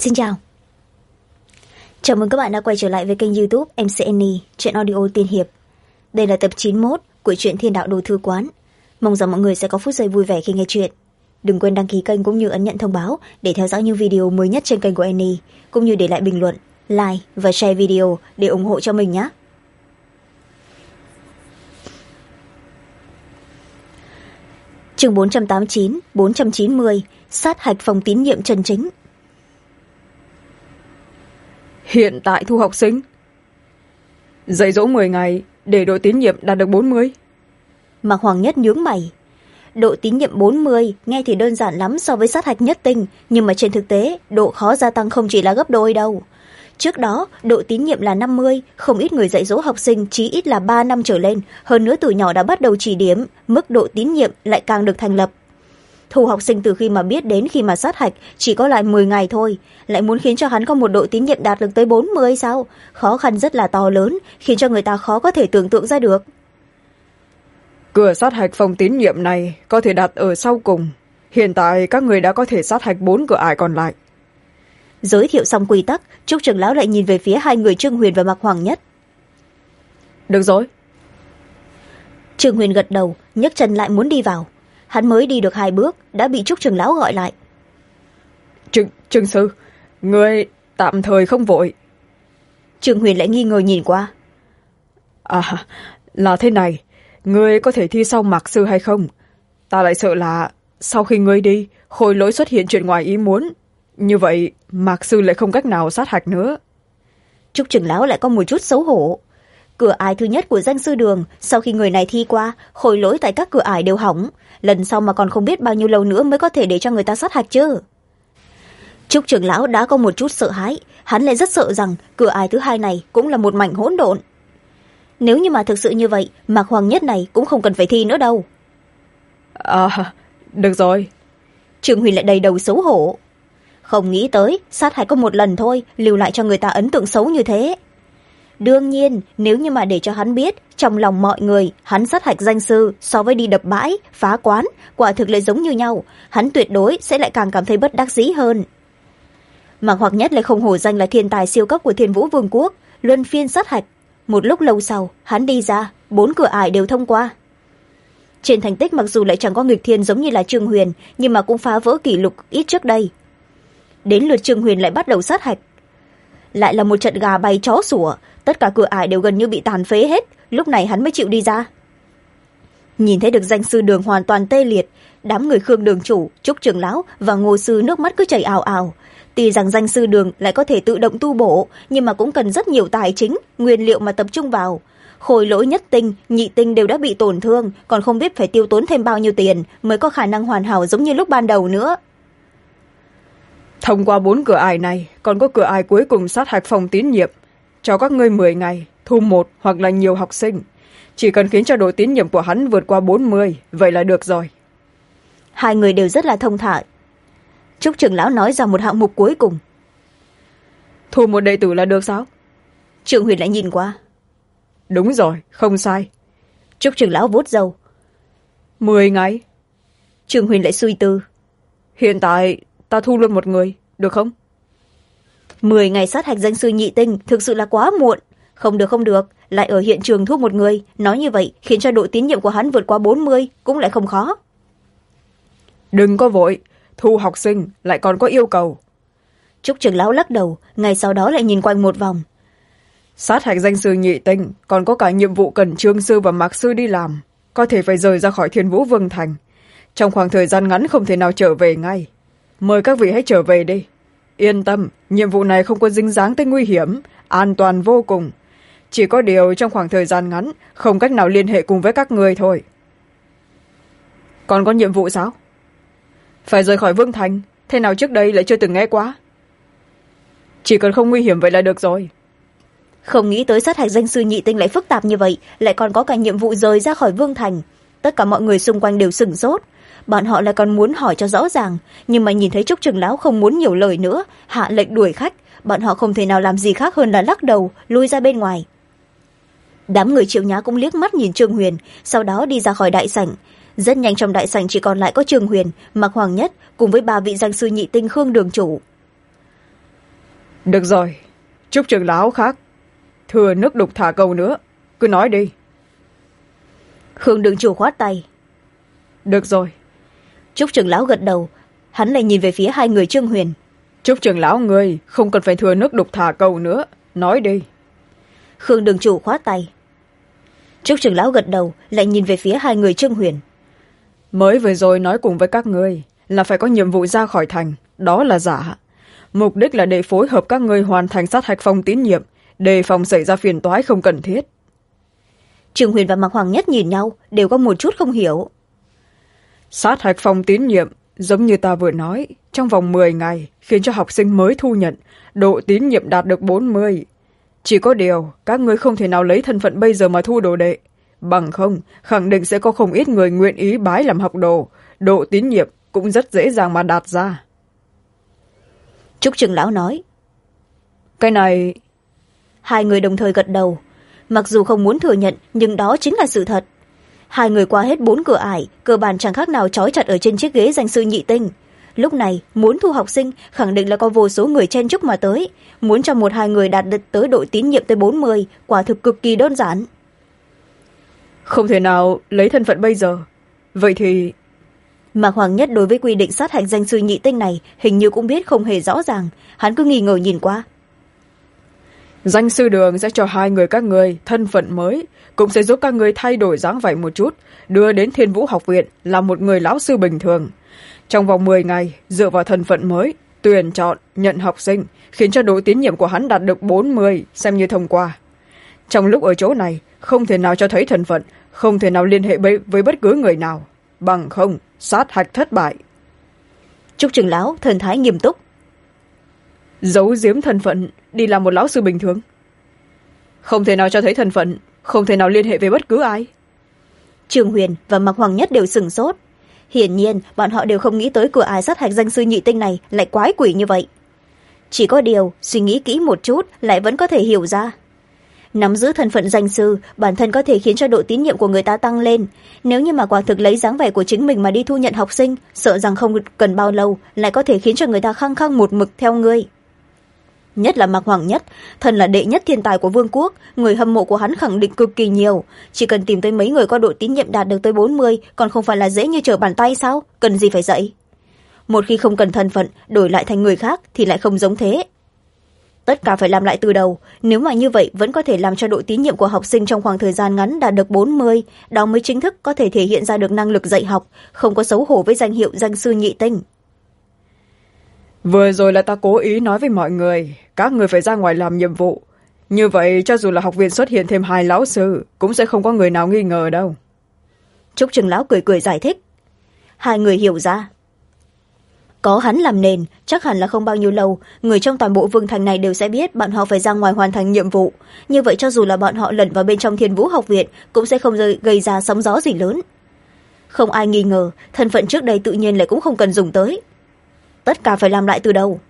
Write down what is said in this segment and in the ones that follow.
Xin chào. Chào mừng các bạn đã quay trở lại với kênh YouTube MC Annie, truyện audio tiên hiệp. Đây là tập 91 của truyện Thiên Đạo Đồ Thư Quán. Mong rằng mọi người sẽ có phút giây vui vẻ khi nghe truyện. Đừng quên đăng ký kênh cũng như ấn nhận thông báo để theo dõi những video mới nhất trên kênh của Annie, cũng như để lại bình luận, like và share video để ủng hộ cho mình nhé. Chương 489, 490, sát hạch phòng tín nhiệm chân chính. Hiện tại thu học sinh dạy dỗ 10 ngày để độ tín nhiệm đạt được 40. Mạc Hoàng Nhất nhướng mày. Độ tín nhiệm 40 nghe thì đơn giản lắm so với sát hạch nhất tinh, nhưng mà trên thực tế độ khó gia tăng không chỉ là gấp đôi đâu. Trước đó độ tín nhiệm là 50, không ít người dạy dỗ học sinh chí ít là 3 năm trở lên, hơn nữa từ nhỏ đã bắt đầu chỉ điểm, mức độ tín nhiệm lại càng được thành lập. Thu học sinh từ khi mà biết đến khi mà sát hạch chỉ có lại 10 ngày thôi, lại muốn khiến cho hắn có một độ tín nhiệm đạt được tới 40 sao? Khó khăn rất là to lớn, khiến cho người ta khó có thể tưởng tượng ra được. Cửa sát hạch phòng tín nhiệm này có thể đặt ở sau cùng. Hiện tại các người đã có thể sát hạch 4 cửa ải còn lại. Giới thiệu xong quy tắc, Trúc trưởng lão lại nhìn về phía hai người Trương Huyền và Mạc Hoàng Nhất. Được rồi. Trương Huyền gật đầu, nhấc chân lại muốn đi vào. Hắn mới đi được 2 bước đã bị Trúc trưởng lão gọi lại. Trương sư, người tạm thời không vội. Trương Huyền lại nghi ngờ nhìn qua. À, là thế này, người có thể thi sau Mạc sư hay không? Ta lại sợ là sau khi ngươi đi, khôi lỗi xuất hiện chuyện ngoài ý muốn. Như vậy Mạc sư lại không cách nào sát hạch nữa. Trúc trưởng lão lại có một chút xấu hổ. Cửa ải thứ nhất của danh sư đường, sau khi người này thi qua, khôi lỗi tại các cửa ải đều hỏng. Lần sau mà còn không biết bao nhiêu lâu nữa mới có thể để cho người ta sát hạch chứ. Trúc trưởng lão đã có một chút sợ hãi, hắn lại rất sợ rằng cửa ải thứ hai này cũng là một mảnh hỗn độn. Nếu như mà thực sự như vậy, Mạc Hoàng Nhất này cũng không cần phải thi nữa đâu. À, được rồi. Trương Huyền lại đầy đầu xấu hổ. Không nghĩ tới, sát hạch có một lần thôi, lưu lại cho người ta ấn tượng xấu như thế. Đương nhiên, nếu như mà để cho hắn biết, trong lòng mọi người, hắn sát hạch danh sư so với đi đập bãi, phá quán, quả thực lại giống như nhau, hắn tuyệt đối sẽ lại càng cảm thấy bất đắc dĩ hơn. Mạc Hoàng Nhất lại không hổ danh là thiên tài siêu cấp của Thiên Vũ Vương quốc, luân phiên sát hạch. Một lúc lâu sau, hắn đi ra, 4 cửa ải đều thông qua. Trên thành tích mặc dù lại chẳng có nghịch thiên giống như là Trương Huyền, nhưng mà cũng phá vỡ kỷ lục ít trước đây. Đến lượt Trương Huyền lại bắt đầu sát hạch. Lại là một trận gà bay chó sủa, tất cả cửa ải đều gần như bị tàn phế hết, lúc này hắn mới chịu đi ra. Nhìn thấy được danh sư đường hoàn toàn tê liệt, đám người Khương đường chủ, Trúc trưởng lão và Ngô sư nước mắt cứ chảy ào ào. Tuy rằng danh sư đường lại có thể tự động tu bổ, nhưng mà cũng cần rất nhiều tài chính, nguyên liệu mà tập trung vào. Khôi lỗi nhất tinh, nhị tinh đều đã bị tổn thương, còn không biết phải tiêu tốn thêm bao nhiêu tiền mới có khả năng hoàn hảo giống như lúc ban đầu nữa. Thông qua 4 cửa ải này, còn có cửa ải cuối cùng sát hạch phòng tín nhiệm. Cho các ngươi 10 ngày, thu 1 hoặc là nhiều học sinh. Chỉ cần khiến cho độ tín nhiệm của hắn vượt qua 40, vậy là được rồi. Hai người đều rất là thông thạo. Trúc trưởng lão nói ra một hạng mục cuối cùng. Thu 1 đệ tử là được sao? Trương Huyền lại nhìn qua. Đúng rồi, không sai. Trúc trưởng lão vuốt râu. 10 ngày. Trương Huyền lại suy tư. Hiện tại ta thu luôn 1 người, được không? 10 ngày sát hạch danh sư nhị tinh thực sự là quá muộn. Không được, lại ở hiện trường thu 1 người, nói như vậy khiến cho độ tín nhiệm của hắn vượt qua 40 cũng lại không khó. Đừng có vội, thu học sinh lại còn có yêu cầu. Trúc trưởng lão lắc đầu, ngay sau đó lại nhìn quanh một vòng. Sát hạch danh sư nhị tinh còn có cả nhiệm vụ cần Trương sư và Mạc sư đi làm, có thể phải rời ra khỏi Thiên Vũ Vương thành. Trong khoảng thời gian ngắn không thể nào trở về ngay. Mời các vị hãy trở về đi. Yên tâm, nhiệm vụ này không có dính dáng tới nguy hiểm, an toàn vô cùng. Chỉ có điều trong khoảng thời gian ngắn không cách nào liên hệ cùng với các người thôi. Còn có nhiệm vụ sao? Phải rời khỏi Vương thành, thế nào trước đây lại chưa từng nghe quá? Chỉ cần không nguy hiểm vậy là được rồi. Không nghĩ tới sát hạch danh sư nhị tinh lại phức tạp như vậy, lại còn có cả nhiệm vụ rời ra khỏi Vương thành. Tất cả mọi người xung quanh đều sửng sốt. Bọn họ lại còn muốn hỏi cho rõ ràng, nhưng mà nhìn thấy Trúc trưởng lão không muốn nhiều lời nữa, hạ lệnh đuổi khách, bọn họ không thể nào làm gì khác hơn là lắc đầu lui ra bên ngoài. Đám người Triệu Nhã cũng liếc mắt nhìn Trương Huyền, sau đó đi ra khỏi đại sảnh. Rất nhanh trong đại sảnh chỉ còn lại có Trương Huyền, Mạc Hoàng Nhất cùng với 3 vị danh sư nhị tinh Khương đường chủ. Được rồi, Trúc trưởng lão khác thừa nước đục thả câu nữa, cứ nói đi. Khương đường chủ khoát tay. Được rồi. Trúc trưởng lão gật đầu, hắn lại nhìn về phía hai người Trương Huyền. Trúc trưởng lão người không cần phải thừa nước đục thả câu nữa, nói đi. Khương đường chủ khoát tay. Trúc trưởng lão gật đầu, lại nhìn về phía hai người Trương Huyền. Mới vừa rồi nói cùng với các ngươi là phải có nhiệm vụ ra khỏi thành, đó là giả. Mục đích là để phối hợp các ngươi hoàn thành sát hạch phong tín nhiệm, đề phòng xảy ra phiền toái không cần thiết. Trương Huyền và Mạc Hoàng Nhất nhìn nhau, đều có một chút không hiểu. Sát hạch phong tín nhiệm, giống như ta vừa nói, trong vòng 10 ngày khiến cho học sinh mới thu nhận, độ tín nhiệm đạt được 40. Chỉ có điều, các ngươi không thể nào lấy thân phận bây giờ mà thu đồ đệ. Bằng không, khẳng định sẽ có không ít người nguyện ý bái làm học đồ, độ tín nhiệm cũng rất dễ dàng mà đạt ra. Trúc trưởng lão nói. Cái này... Hai người đồng thời gật đầu. Mặc dù không muốn thừa nhận, nhưng đó chính là sự thật. Hai người qua hết 4 cửa ải, cơ bản chẳng khác nào trói chặt ở trên chiếc ghế danh sư nhị tinh. Lúc này, muốn thu học sinh, khẳng định là có vô số người chen chúc mà tới. Muốn cho 1-2 người đạt được tới độ tín nhiệm tới 40, quả thực cực kỳ đơn giản. Không thể nào lấy thân phận bây giờ. Vậy thì... Mạc Hoàng Nhất đối với quy định sát hạch danh sư nhị tinh này hình như cũng biết không hề rõ ràng. Hắn cứ nghi ngờ nhìn qua. Danh sư đường sẽ cho hai người các ngươi thân phận mới, cũng sẽ giúp các ngươi thay đổi dáng vẻ một chút, đưa đến Thiên Vũ học viện là một người lão sư bình thường. Trong vòng 10 ngày, dựa vào thân phận mới, tuyển chọn, nhận học sinh, khiến cho độ tín nhiệm của hắn đạt được 40, xem như thông qua. Trong lúc ở chỗ này, không thể nào cho thấy thân phận, không thể nào liên hệ với bất cứ người nào. Bằng không, sát hạch thất bại. Trúc trưởng lão thần thái nghiêm túc. Giấu giếm thân phận, đi làm một lão sư bình thường. Không thể nào cho thấy thân phận, không thể nào liên hệ với bất cứ ai. Trương Huyền và Mạc Hoàng Nhất đều sửng sốt. Hiển nhiên, bọn họ đều không nghĩ tới cửa ải sát hạch danh sư nhị tinh này lại quái quỷ như vậy. Chỉ có điều, suy nghĩ kỹ một chút lại vẫn có thể hiểu ra. Nắm giữ thân phận danh sư, bản thân có thể khiến cho độ tín nhiệm của người ta tăng lên. Nếu như mà quả thực lấy dáng vẻ của chính mình mà đi thu nhận học sinh, sợ rằng không cần bao lâu lại có thể khiến cho người ta khăng khăng một mực theo ngươi. Nhất là Mạc Hoàng Nhất, thần là đệ nhất thiên tài của vương quốc, người hâm mộ của hắn khẳng định cực kỳ nhiều. Chỉ cần tìm tới mấy người có độ tín nhiệm đạt được tới 40, còn không phải là dễ như trở bàn tay sao? Cần gì phải dạy? Một khi không cần thân phận, đổi lại thành người khác thì lại không giống thế. Tất cả phải làm lại từ đầu, nếu mà như vậy vẫn có thể làm cho độ tín nhiệm của học sinh trong khoảng thời gian ngắn đạt được 40, đó mới chính thức có thể thể hiện ra được năng lực dạy học, không có xấu hổ với danh hiệu danh sư nhị tinh. Vừa rồi là ta cố ý nói với mọi người, các người phải ra ngoài làm nhiệm vụ. Như vậy, cho dù là học viện xuất hiện thêm 2 lão sư, cũng sẽ không có người nào nghi ngờ đâu. Trúc trưởng lão cười cười giải thích. Hai người hiểu ra. Có hắn làm nền, chắc hẳn là không bao nhiêu lâu, người trong toàn bộ vương thành này đều sẽ biết bọn họ phải ra ngoài hoàn thành nhiệm vụ. Như vậy cho dù là bọn họ lẩn vào bên trong Thiên Vũ học viện, cũng sẽ không gây ra sóng gió gì lớn. Không ai nghi ngờ, thân phận trước đây tự nhiên lại cũng không cần dùng tới. Tất cả phải làm lại từ đầu.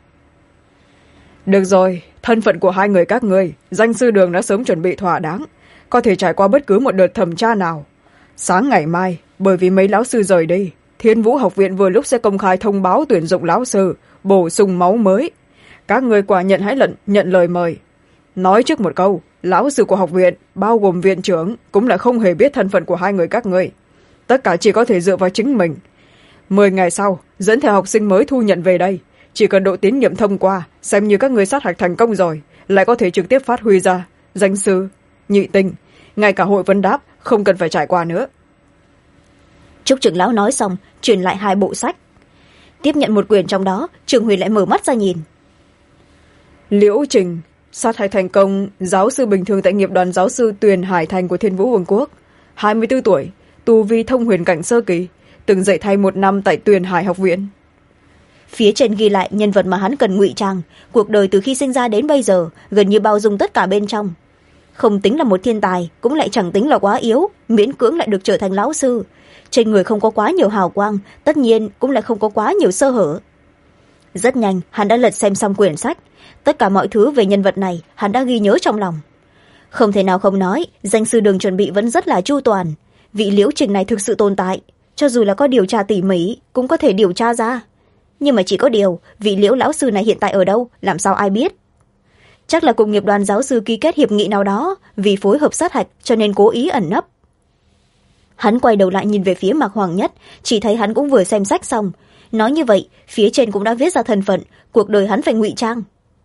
Được rồi, thân phận của hai người các ngươi, danh sư đường đã sớm chuẩn bị thỏa đáng, có thể trải qua bất cứ một đợt thẩm tra nào. Sáng ngày mai, bởi vì mấy lão sư rời đi, Thiên Vũ học viện vừa lúc sẽ công khai thông báo tuyển dụng lão sư, bổ sung máu mới. Các người quả nhận hãy nhận lời mời. Nói trước một câu, lão sư của học viện, bao gồm viện trưởng, cũng lại không hề biết thân phận của hai người các ngươi. Tất cả chỉ có thể dựa vào chính mình. 10 ngày sau, dẫn theo học sinh mới thu nhận về đây. Chỉ cần độ tín nhiệm thông qua, xem như các người sát hạch thành công rồi, lại có thể trực tiếp phát huy ra danh sư, nhị tinh, ngay cả hội vấn đáp, không cần phải trải qua nữa. Trúc trưởng lão nói xong, truyền lại 2 bộ sách. Tiếp nhận một quyển trong đó, Trường Huyền lại mở mắt ra nhìn. Liễu Trình, sát hạch thành công, giáo sư bình thường tại nghiệp đoàn giáo sư Tuyền Hải Thành của Thiên Vũ Vương quốc, 24 tuổi, tu vi thông huyền cảnh sơ kỳ, từng dạy thay 1 năm tại Tuyền Hải học viện. Phía trên ghi lại nhân vật mà hắn cần ngụy trang, cuộc đời từ khi sinh ra đến bây giờ, gần như bao dung tất cả bên trong. Không tính là một thiên tài, cũng lại chẳng tính là quá yếu, miễn cưỡng lại được trở thành lão sư. Trên người không có quá nhiều hào quang, tất nhiên cũng lại không có quá nhiều sơ hở. Rất nhanh, hắn đã lật xem xong quyển sách. Tất cả mọi thứ về nhân vật này, hắn đã ghi nhớ trong lòng. Không thể nào không nói, danh sư đường chuẩn bị vẫn rất là chu toàn. Vị Liễu Trình này thực sự tồn tại, cho dù là có điều tra tỉ mỉ, cũng có thể điều tra ra. Nhưng mà chỉ có điều, vị Liễu lão sư này hiện tại ở đâu, làm sao ai biết? chắc là cùng nghiệp đoàn giáo sư ký kết hiệp nghị nào đó, vì phối hợp sát hạch cho nên cố ý ẩn nấp. Hắn quay đầu lại nhìn về phía Mạc Hoàng Nhất, chỉ thấy hắn cũng vừa xem sách xong. Nói như vậy, phía trên cũng đã viết ra thân phận, cuộc đời hắn phải ngụy trang.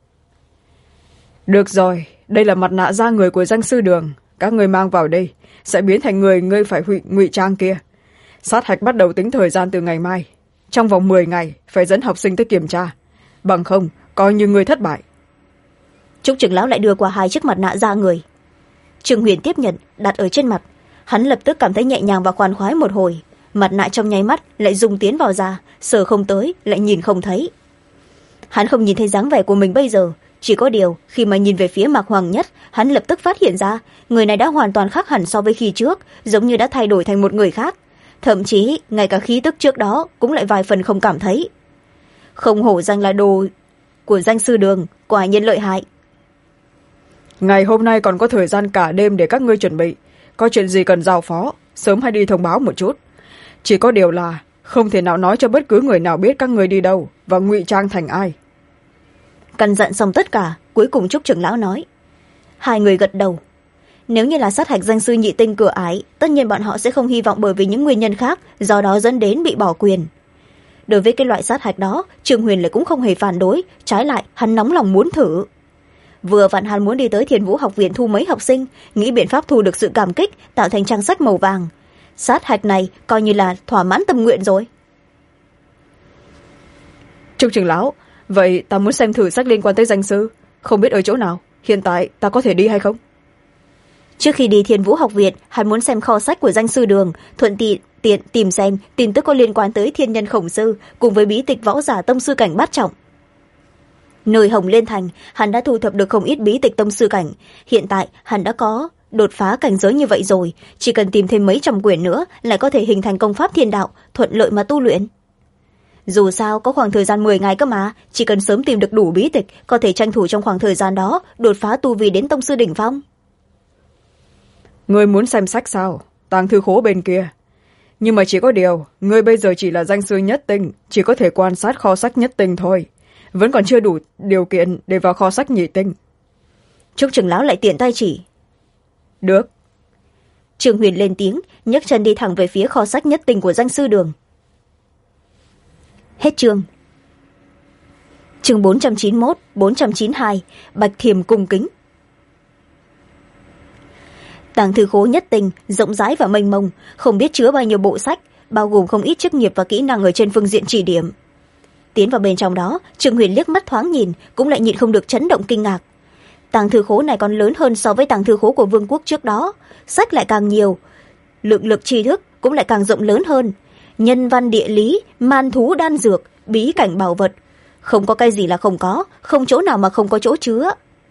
Được rồi, đây là mặt nạ da người của danh sư Đường, các người mang vào đây sẽ biến thành người ngươi phải ngụy trang kia. Sát hạch bắt đầu tính thời gian từ ngày mai, trong vòng 10 ngày phải dẫn học sinh tới kiểm tra, bằng không coi như ngươi thất bại. Trúc trưởng lão lại đưa qua 2 chiếc mặt nạ da người. Trương Huyền tiếp nhận, đặt ở trên mặt. Hắn lập tức cảm thấy nhẹ nhàng và khoan khoái một hồi. Mặt nạ trong nháy mắt lại dùng tiến vào da, sờ không tới lại nhìn không thấy. Hắn không nhìn thấy dáng vẻ của mình bây giờ, chỉ có điều khi mà nhìn về phía Mạc Hoàng Nhất, hắn lập tức phát hiện ra người này đã hoàn toàn khác hẳn so với khi trước, giống như đã thay đổi thành một người khác. Thậm chí ngay cả khí tức trước đó cũng lại vài phần không cảm thấy. Không hổ danh là đồ của danh sư Đường, quả nhiên lợi hại. Ngày hôm nay còn có thời gian cả đêm để các ngươi chuẩn bị, có chuyện gì cần giao phó sớm hay đi thông báo một chút. Chỉ có điều là không thể nào nói cho bất cứ người nào biết các ngươi đi đâu và ngụy trang thành ai. Căn dặn xong tất cả, cuối cùng Trúc trưởng lão nói. 2 người gật đầu. Nếu như là sát hạch danh sư Nhị Tinh cửa ải, tất nhiên bọn họ sẽ không hy vọng bởi vì những nguyên nhân khác, do đó dẫn đến bị bỏ quyền. Đối với cái loại sát hạch đó, Trương Huyền lại cũng không hề phản đối, trái lại hắn nóng lòng muốn thử. Vừa vặn hắn muốn đi tới Thiên Vũ học viện thu mấy học sinh, nghĩ biện pháp thu được sự cảm kích, tạo thành trang sách màu vàng. Sát hạch này coi như là thỏa mãn tâm nguyện rồi. Trúc trưởng lão, vậy ta muốn xem thử sách liên quan tới danh sư, không biết ở chỗ nào, hiện tại ta có thể đi hay không? Trước khi đi Thiên Vũ học viện, hắn muốn xem kho sách của danh sư Đường, thuận tiện tìm xem tin tức có liên quan tới Thiên Nhân Khổng Sư cùng với bí tịch võ giả tông sư cảnh bát trọng. Nơi Hồng Liên Thành, hắn đã thu thập được không ít bí tịch tông sư cảnh. Hiện tại hắn đã có đột phá cảnh giới như vậy rồi, chỉ cần tìm thêm mấy trăm quyển nữa lại có thể hình thành công pháp thiên đạo, thuận lợi mà tu luyện. Dù sao có khoảng thời gian 10 ngày cơ mà, chỉ cần sớm tìm được đủ bí tịch, có thể tranh thủ trong khoảng thời gian đó đột phá tu vi đến tông sư đỉnh phong. Ngươi muốn xem sách sao? Tàng thư khố bên kia. Nhưng mà chỉ có điều, ngươi bây giờ chỉ là danh sư nhất tinh, chỉ có thể quan sát kho sách nhất tinh thôi, vẫn còn chưa đủ điều kiện để vào kho sách nhị tinh. Trúc trưởng lão lại tiện tay chỉ. Được. Trương Huyền lên tiếng, nhấc chân đi thẳng về phía kho sách nhất tinh của danh sư Đường. Hết chương. Chương 491, 492, Bạch Thiềm cung kính. Tàng thư khố nhất tinh, rộng rãi và mênh mông, không biết chứa bao nhiêu bộ sách, bao gồm không ít chức nghiệp và kỹ năng ở trên phương diện chỉ điểm. Tiến vào bên trong đó, Trương Huyền liếc mắt thoáng nhìn, cũng lại nhịn không được chấn động kinh ngạc. Tàng thư khố này còn lớn hơn so với tàng thư khố của vương quốc trước đó, sách lại càng nhiều, lượng lực tri thức cũng lại càng rộng lớn hơn. Nhân văn địa lý, man thú đan dược, bí cảnh bảo vật, không có cái gì là không có, không chỗ nào mà không có chỗ chứa.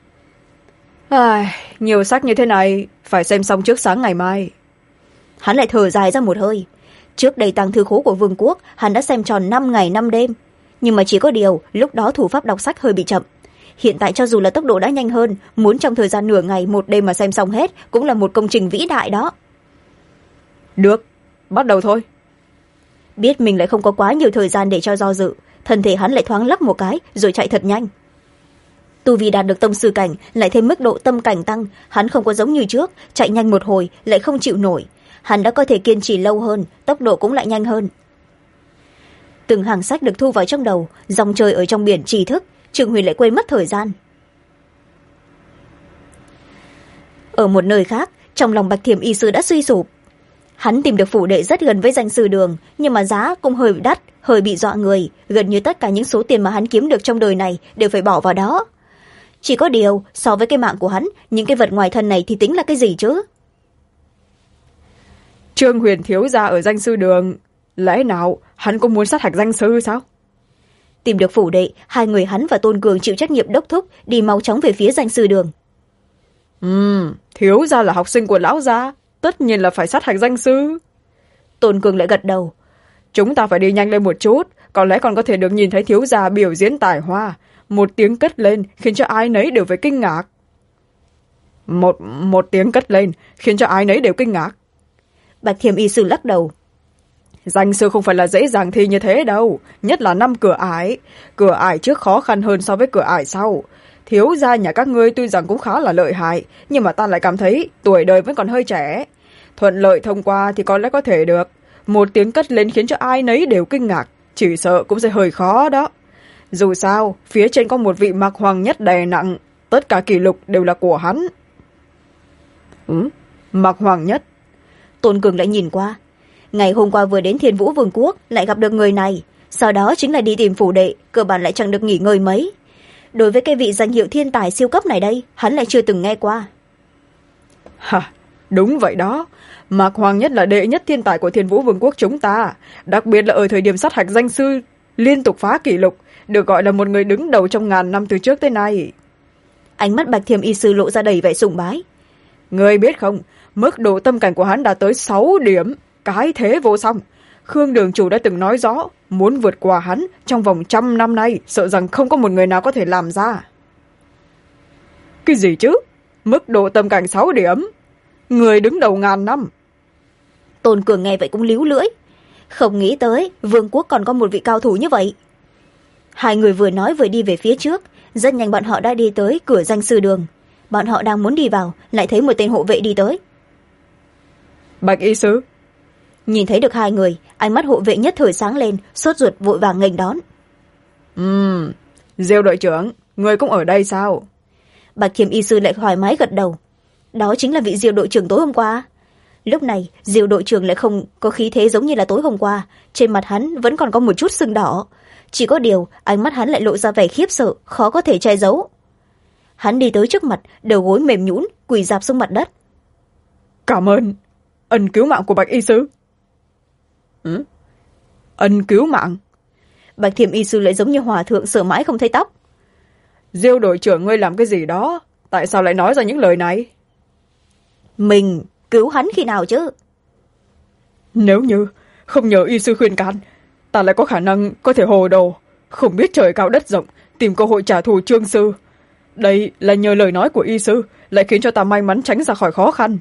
Nhiều sách như thế này phải xem xong trước sáng ngày mai. Hắn lại thở dài ra một hơi. Trước đây tàng thư khố của vương quốc hắn đã xem tròn 5 ngày 5 đêm, nhưng mà chỉ có điều lúc đó thủ pháp đọc sách hơi bị chậm. Hiện tại cho dù là tốc độ đã nhanh hơn, muốn trong thời gian nửa ngày 1 đêm mà xem xong hết cũng là một công trình vĩ đại đó. Được, bắt đầu thôi. Biết mình lại không có quá nhiều thời gian để cho do dự, thân thể hắn lại thoáng lắc một cái rồi chạy thật nhanh. Tu vi đạt được tông sư cảnh, lại thêm mức độ tâm cảnh tăng, hắn không có giống như trước, chạy nhanh một hồi lại không chịu nổi. Hắn đã có thể kiên trì lâu hơn, tốc độ cũng lại nhanh hơn. Từng hàng sách được thu vào trong đầu, dòng trời ở trong biển tri thức, Trương Huyền lại quên mất thời gian. Ở một nơi khác, trong lòng Bạch Thiềm y sư đã suy sụp. Hắn tìm được phủ đệ rất gần với danh sư Đường, nhưng mà giá cũng hơi đắt, hơi bị dọa người, gần như tất cả những số tiền mà hắn kiếm được trong đời này đều phải bỏ vào đó. Chỉ có điều, so với cái mạng của hắn, những cái vật ngoài thân này thì tính là cái gì chứ? Trương Huyền thiếu gia ở danh sư Đường, lẽ nào hắn cũng muốn sát hạch danh sư sao? Tìm được phủ đệ, 2 người hắn và Tôn Cường chịu trách nhiệm đốc thúc, đi mau chóng về phía danh sư Đường. Thiếu gia là học sinh của lão gia, tất nhiên là phải sát hạch danh sư. Tôn Cường lại gật đầu. Chúng ta phải đi nhanh lên một chút, có lẽ còn có thể được nhìn thấy thiếu gia biểu diễn tài hoa. Một tiếng cất lên khiến cho ai nấy đều phải kinh ngạc. Một tiếng cất lên khiến cho ai nấy đều kinh ngạc. Bạch Thiềm y sư lắc đầu. Danh sư không phải là dễ dàng thi như thế đâu, nhất là 5 cửa ải. Cửa ải trước khó khăn hơn so với cửa ải sau. thiếu gia nhà các ngươi tuy rằng cũng khá là lợi hại, nhưng mà ta lại cảm thấy tuổi đời vẫn còn hơi trẻ. Thuận lợi thông qua thì có lẽ có thể được, một tiếng cất lên khiến cho ai nấy đều kinh ngạc, chỉ sợ cũng sẽ hơi khó đó. Dù sao, phía trên có một vị Mạc Hoàng Nhất đè nặng, tất cả kỷ lục đều là của hắn. Mạc Hoàng Nhất. Tôn Cường lại nhìn qua. Ngày hôm qua vừa đến Thiên Vũ Vương quốc, lại gặp được người này. Sau đó chính là đi tìm phủ đệ, cơ bản lại chẳng được nghỉ ngơi mấy. Đối với cái vị danh hiệu thiên tài siêu cấp này đây, hắn lại chưa từng nghe qua. Đúng vậy đó. Mạc Hoàng Nhất là đệ nhất thiên tài của Thiên Vũ Vương quốc chúng ta. Đặc biệt là ở thời điểm sát hạch danh sư liên tục phá kỷ lục, được gọi là một người đứng đầu trong ngàn năm từ trước tới nay. Ánh mắt Bạch Thiềm y sư lộ ra đầy vẻ sùng bái. Ngươi biết không, mức độ tâm cảnh của hắn đã tới 6 điểm, cái thế vô song. Khương đường chủ đã từng nói rõ, muốn vượt qua hắn trong vòng 100 năm nay, sợ rằng không có một người nào có thể làm ra. Cái gì chứ? Mức độ tâm cảnh 6 điểm? Người đứng đầu ngàn năm. Tôn Cường nghe vậy cũng líu lưỡi. Không nghĩ tới, vương quốc còn có một vị cao thủ như vậy. Hai người vừa nói vừa đi về phía trước, rất nhanh bọn họ đã đi tới cửa danh sư đường. Bọn họ đang muốn đi vào, lại thấy một tên hộ vệ đi tới. Bạch y sứ. Nhìn thấy được hai người, ánh mắt hộ vệ nhất thời sáng lên, sốt ruột vội vàng nghênh đón. Diêu đội trưởng, người cũng ở đây sao? Bạch Thiềm y sư lại thoải mái gật đầu. Đó chính là vị Diêu đội trưởng tối hôm qua. Lúc này, Diêu đội trưởng lại không có khí thế giống như là tối hôm qua, trên mặt hắn vẫn còn có một chút sưng đỏ. Chỉ có điều, ánh mắt hắn lại lộ ra vẻ khiếp sợ, khó có thể che giấu. Hắn đi tới trước mặt, đầu gối mềm nhũn, quỳ rạp xuống mặt đất. Cảm ơn ân cứu mạng của Bạch y sứ. Ân cứu mạng? Bạch Thiềm y sư lại giống như hòa thượng sợ mãi không thấy tóc. Diêu đội trưởng, ngươi làm cái gì đó? Tại sao lại nói ra những lời này? Mình cứu hắn khi nào chứ? Nếu như không nhờ y sư khuyên can, ta lại có khả năng có thể hồ đồ, không biết trời cao đất rộng, tìm cơ hội trả thù Trương sư. Đây là nhờ lời nói của y sư, lại khiến cho ta may mắn tránh ra khỏi khó khăn.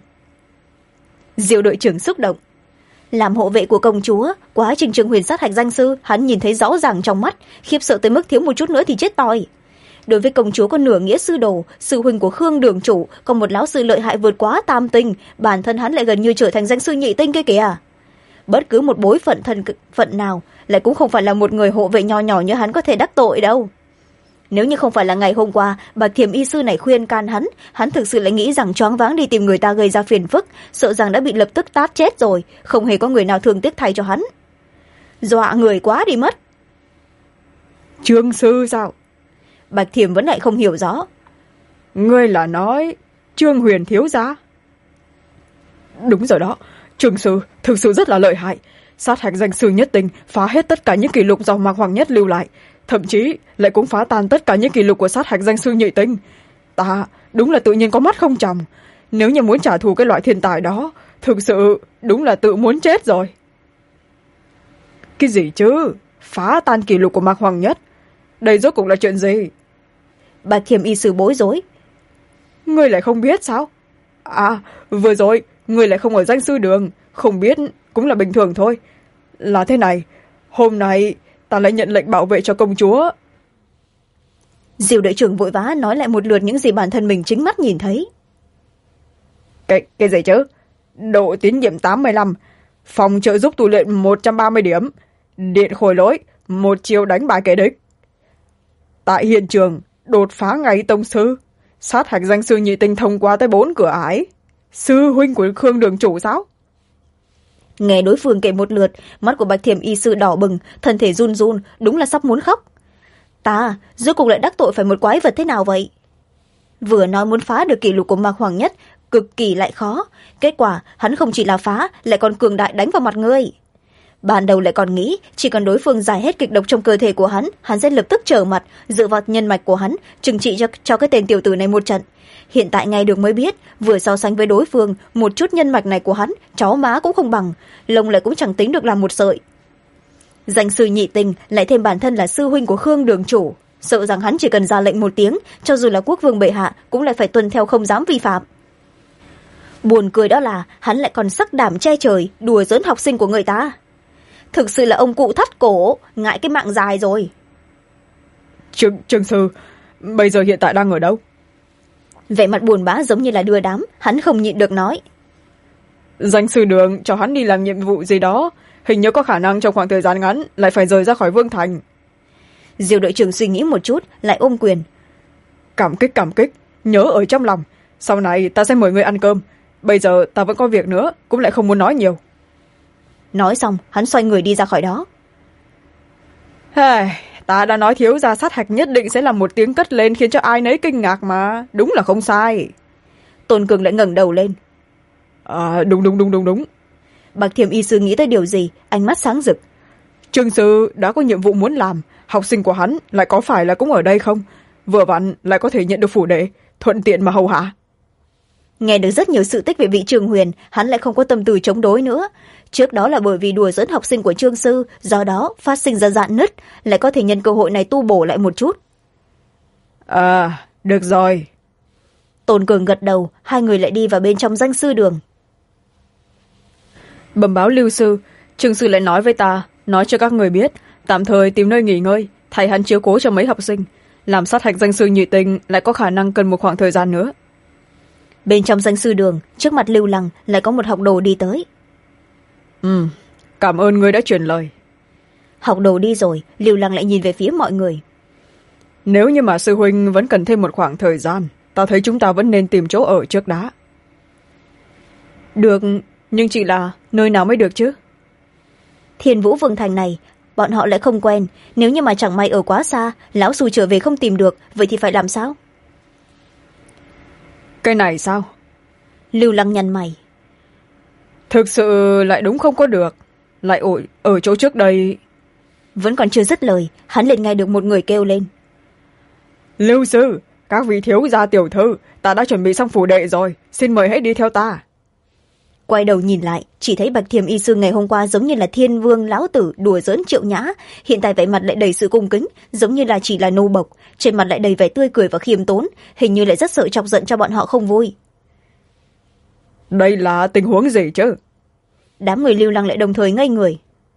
Diêu đội trưởng xúc động. Làm hộ vệ của công chúa, quá trình Trương Huyền sát hạch danh sư, hắn nhìn thấy rõ ràng trong mắt, khiếp sợ tới mức thiếu một chút nữa thì chết toi. Đối với công chúa có nửa nghĩa sư đồ, sư huynh của Khương đường chủ, còn một lão sư lợi hại vượt quá tam tinh, bản thân hắn lại gần như trở thành danh sư nhị tinh kia kìa. Bất cứ một bối phận thân phận nào lại cũng không phải là một người hộ vệ nho nhỏ như hắn có thể đắc tội đâu. Nếu như không phải là ngày hôm qua Bạch Thiềm y sư này khuyên can hắn thực sự lại nghĩ rằng choáng váng đi tìm người ta gây ra phiền phức, sợ rằng đã bị lập tức tát chết rồi, không hề có người nào thương tiếc thay cho hắn. Dọa người quá đi mất. Trương sư sao? Bạch Thiềm vẫn lại không hiểu rõ. Ngươi là nói Trương Huyền thiếu gia? Đúng rồi đó, Trương sư thực sự rất là lợi hại, sát hạch danh sư nhất tinh, phá hết tất cả những kỷ lục do Mạc Hoàng Nhất lưu lại, thậm chí lại cũng phá tan tất cả những kỷ lục của sát hạch danh sư nhị tinh. Ta đúng là tự nhiên có mắt không tròng, nếu như muốn trả thù cái loại thiên tài đó, thực sự đúng là tự muốn chết rồi. Cái gì chứ? Phá tan kỷ lục của Mạc Hoàng Nhất? Đây rốt cuộc là chuyện gì? Bạch Thiềm y sư bối rối. Ngươi lại không biết sao? À, vừa rồi ngươi lại không ở danh sư đường, không biết cũng là bình thường thôi. Là thế này, hôm nay ta lại nhận lệnh bảo vệ cho công chúa. Diêu đội trưởng vội vã nói lại một lượt những gì bản thân mình chính mắt nhìn thấy. Cái gì chứ? Độ tín nhiệm 85, phòng trợ giúp tu luyện 130 điểm, điện khôi lỗi, một chiêu đánh bại kẻ địch. Tại hiện trường, đột phá ngày tông sư, sát hạch danh sư nhị tinh thông qua tới 4 cửa ải. Sư huynh của Khương đường chủ sao? Nghe đối phương kể một lượt, mắt của Bạch Thiềm y sư đỏ bừng, thân thể run run, đúng là sắp muốn khóc. Ta rốt cuộc lại đắc tội phải một quái vật thế nào vậy? Vừa nói muốn phá được kỷ lục của Mạc Hoàng Nhất, cực kỳ lại khó, kết quả hắn không chỉ là phá, lại còn cường đại đánh vào mặt ngươi. Ban đầu lại còn nghĩ chỉ cần đối phương giải hết kịch độc trong cơ thể của hắn sẽ lập tức trở mặt, dựa vào nhân mạch của hắn trừng trị cho cái tên tiểu tử này một trận. Hiện tại nghe được mới biết, vừa so sánh với đối phương, một chút nhân mạch này của hắn chó má cũng không bằng, lông lại cũng chẳng tính được làm một sợi. Danh sư nhị tinh lại thêm bản thân là sư huynh của Khương đường chủ, sợ rằng hắn chỉ cần ra lệnh một tiếng, cho dù là quốc vương bệ hạ cũng lại phải tuân theo, không dám vi phạm. Buồn cười đó là hắn lại còn sắc đảm che trời đùa giỡn học sinh của người ta. Thực sự là ông cụ thắt cổ, ngại cái mạng dài rồi. Trương sư, bây giờ hiện tại đang ở đâu? Vẻ mặt buồn bã giống như là đưa đám, hắn không nhịn được nói. Danh sư Đường cho hắn đi làm nhiệm vụ gì đó, hình như có khả năng trong khoảng thời gian ngắn lại phải rời ra khỏi Vương Thành. Diêu đội trưởng suy nghĩ một chút lại ôm quyền. Cảm kích, nhớ ở trong lòng, sau này ta sẽ mời ngươi ăn cơm, bây giờ ta vẫn có việc nữa, cũng lại không muốn nói nhiều. Nói xong hắn xoay người đi ra khỏi đó. Ta đã nói thiếu gia sát hạch nhất định sẽ làm một tiếng cất lên khiến cho ai nấy kinh ngạc mà, đúng là không sai. Tôn Cường lại ngẩng đầu lên. Đúng. Bạc Thiềm y sư nghĩ tới điều gì, ánh mắt sáng rực. Trương sư đã có nhiệm vụ muốn làm, học sinh của hắn lại có phải là cũng ở đây không? Vừa vặn lại có thể nhận được phủ đệ, thuận tiện mà hầu hạ. Nghe được rất nhiều sự tích về vị Trường Huyền, hắn lại không có tâm tư chống đối nữa. Trước đó là bởi vì đùa giỡn học sinh của Trương sư, do đó phát sinh ra rạn nứt, lại có thể nhân cơ hội này tu bổ lại một chút. Được rồi. Tôn Cường gật đầu, hai người lại đi vào bên trong danh sư đường. Bẩm báo Lưu sư, Trương sư lại nói với ta, nói cho các người biết, tạm thời tìm nơi nghỉ ngơi, thay hắn chiếu cố cho mấy học sinh. Làm sát hạch danh sư nhị tinh lại có khả năng cần một khoảng thời gian nữa. Bên trong danh sư đường, trước mặt Lưu Lăng lại có một học đồ đi tới. Cảm ơn ngươi đã truyền lời. Học đồ đi rồi, Lưu Lăng lại nhìn về phía mọi người. Nếu như mà sư huynh vẫn cần thêm một khoảng thời gian, ta thấy chúng ta vẫn nên tìm chỗ ở trước đã. Được, nhưng chỉ là nơi nào mới được chứ? Thiên Vũ Vương Thành này bọn họ lại không quen, nếu như mà chẳng may ở quá xa, lão xù trở về không tìm được, vậy thì phải làm sao? Cái này sao? Lưu Lăng nhăn mày. Thực sự lại đúng không có được, lại ở chỗ trước đây. Vẫn còn chưa dứt lời, hắn liền nghe được một người kêu lên. Lưu sư, các vị thiếu gia tiểu thư, ta đã chuẩn bị xong phủ đệ rồi, xin mời hãy đi theo ta. Quay đầu nhìn lại, chỉ thấy Bạch Thiềm y sư ngày hôm qua giống như là thiên vương lão tử đùa giỡn Triệu Nhã, hiện tại vẻ mặt lại đầy sự cung kính, giống như là chỉ là nô bộc, trên mặt lại đầy vẻ tươi cười và khiêm tốn, hình như lại rất sợ chọc giận cho bọn họ không vui. Đây là tình huống gì chứ? Đám người Lưu Lăng lại đồng thời ngây người.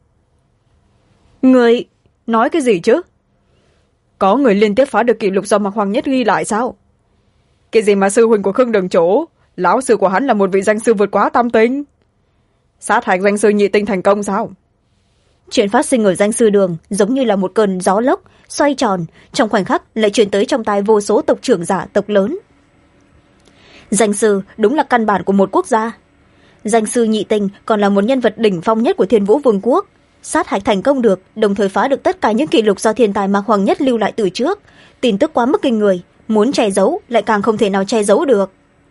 Người nói cái gì chứ? Có người liên tiếp phá được kỷ lục do Mạc Hoàng Nhất ghi lại sao? Cái gì mà sư huynh của Khương Đường Chỗ, lão sư của hắn là một vị danh sư vượt quá tam tinh. Sát hạch danh sư nhị tinh thành công sao? Chuyện phát sinh ở danh sư đường giống như là một cơn gió lốc xoay tròn, trong khoảnh khắc lại truyền tới trong tai vô số tộc trưởng giả tộc lớn. Danh sư đúng là căn bản của một quốc gia. Danh sư nhị tinh còn là một nhân vật đỉnh phong nhất của Thiên Vũ Vương quốc, sát hạch thành công được, đồng thời phá được tất cả những kỷ lục do thiên tài Mạc Hoàng Nhất lưu lại từ trước. Tin tức quá mức kinh người, muốn che giấu lại càng không thể nào che giấu được.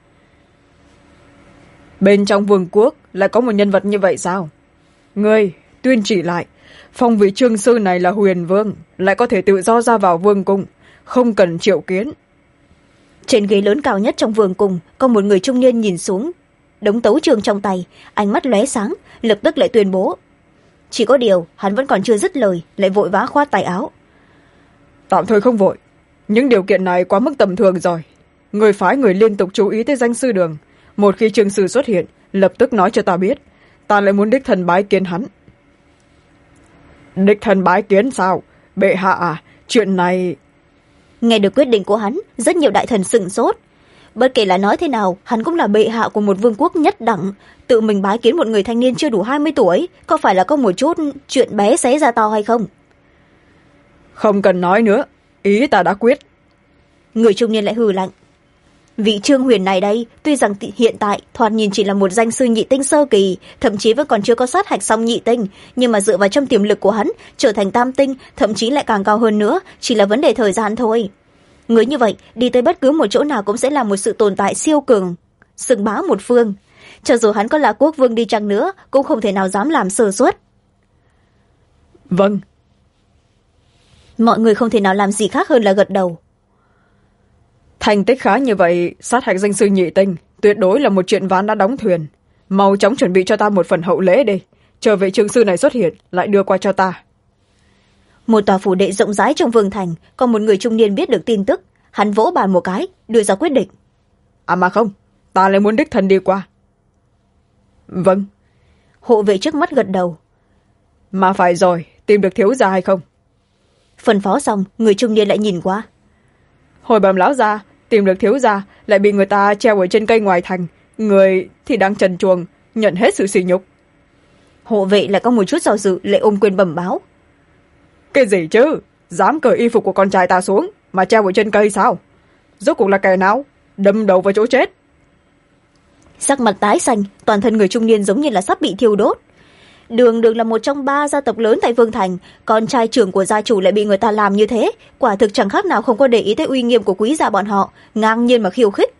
Bên trong vương quốc lại có một nhân vật như vậy sao? Ngươi tuyên chỉ lại, phong vị trương sư này là huyền vương, lại có thể tự do ra vào vương cung, không cần triệu kiến. Trên ghế lớn cao nhất trong vương cung có một người trung niên nhìn xuống đống tấu chương trong tay, ánh mắt lóe sáng, lập tức lại tuyên bố. Chỉ có điều hắn vẫn còn chưa dứt lời, lại vội vã khoát tay áo. Tạm thời không vội, những điều kiện này quá mức tầm thường rồi. Người phái người liên tục chú ý tới danh sư đường, một khi trương sư xuất hiện lập tức nói cho ta biết, ta lại muốn đích thân bái kiến hắn. Đích thân bái kiến sao? Bệ hạ à, chuyện này... Nghe được quyết định của hắn, rất nhiều đại thần sửng sốt. Bất kể là nói thế nào, hắn cũng là bệ hạ của một vương quốc nhất đẳng, tự mình bái kiến một người thanh niên chưa đủ 20 tuổi, có phải là có một chút chuyện bé xé ra to hay không? Không cần nói nữa, ý ta đã quyết. Người trung niên lại hừ lạnh. Vị Trương Huyền này đây, tuy rằng hiện tại thoạt nhìn chỉ là một danh sư nhị tinh sơ kỳ, thậm chí vẫn còn chưa có sát hạch xong nhị tinh, nhưng mà dựa vào trong tiềm lực của hắn, trở thành tam tinh, thậm chí lại càng cao hơn nữa, chỉ là vấn đề thời gian thôi. Người như vậy, đi tới bất cứ một chỗ nào cũng sẽ là một sự tồn tại siêu cường, xưng bá một phương. Cho dù hắn có là quốc vương đi chăng nữa, cũng không thể nào dám làm sơ suất. Vâng. Mọi người không thể nào làm gì khác hơn là gật đầu. Thành tích khá như vậy, sát hạch danh sư nhị tinh tuyệt đối là một chuyện ván đã đóng thuyền. Mau chóng chuẩn bị cho ta một phần hậu lễ đi, chờ vị trương sư này xuất hiện lại đưa qua cho ta. Một tòa phủ đệ rộng rãi trong vương thành, còn một người trung niên biết được tin tức, hắn vỗ bàn một cái, đưa ra quyết định. À mà không, ta lại muốn đích thân đi qua. Vâng. Hộ vệ trước mắt gật đầu. Mà phải rồi, tìm được thiếu gia hay không? Phân phó xong, người trung niên lại nhìn qua. Hồi bẩm lão gia, tìm được thiếu gia lại bị người ta treo ở trên cây ngoài thành, người thì đang trần truồng, nhận hết sự sỉ nhục. Hộ vệ lại có một chút do dự, lại ôm quyền bẩm báo. Cái gì chứ, dám cởi y phục của con trai ta xuống mà treo ở trên cây sao? Rốt cuộc là kẻ nào? Đâm đầu vào chỗ chết. Sắc mặt tái xanh, toàn thân người trung niên giống như là sắp bị thiêu đốt. Đường Đường là một trong 3 gia tộc lớn tại Vương Thành, con trai trưởng của gia chủ lại bị người ta làm như thế, quả thực chẳng khác nào không có để ý tới uy nghiêm của quý gia bọn họ, ngang nhiên mà khiêu khích.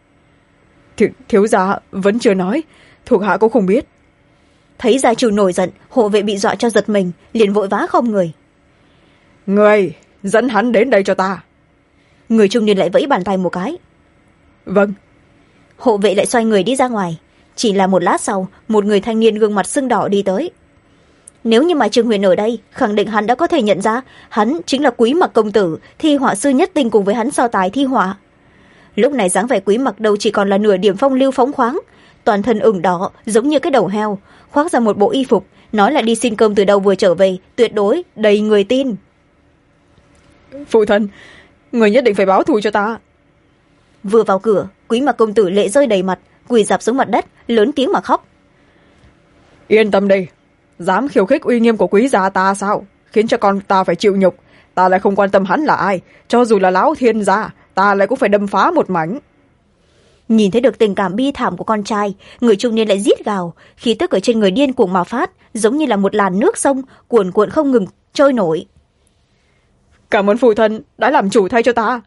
Thiếu gia vẫn chưa nói, thuộc hạ cũng không biết. Thấy gia chủ nổi giận, hộ vệ bị dọa cho giật mình, liền vội vã không người. Người dẫn hắn đến đây cho ta. Người trung niên lại vẫy bàn tay một cái. Vâng. Hộ vệ lại xoay người đi ra ngoài. Chỉ là một lát sau, một người thanh niên gương mặt sưng đỏ đi tới. Nếu như mà Trương Huyền ở đây, khẳng định hắn đã có thể nhận ra hắn chính là Quý Mặc công tử, thi họa sư nhất tinh cùng với hắn so tài thi họa. Lúc này dáng vẻ Quý Mặc đâu chỉ còn là nửa điểm phong lưu phóng khoáng, toàn thân ửng đỏ giống như cái đầu heo, khoác ra một bộ y phục, nói là đi xin cơm từ đâu vừa trở về, tuyệt đối đầy người tin. Phụ thân, người nhất định phải báo thù cho ta. Vừa vào cửa, Quý Mặc công tử lệ rơi đầy mặt, quỳ rạp xuống mặt đất, lớn tiếng mà khóc. Yên tâm đi, dám khiêu khích uy nghiêm của quý gia ta sao, khiến cho con ta phải chịu nhục. Ta lại không quan tâm hắn là ai, cho dù là lão thiên gia, ta lại cũng phải đâm phá một mảnh. Nhìn thấy được tình cảm bi thảm của con trai, người trung niên lại rít gào, khí tức ở trên người điên cuồng mà phát, giống như là một làn nước sông cuồn cuộn không ngừng trôi nổi. Cảm ơn phụ thân đã làm chủ thay cho ta.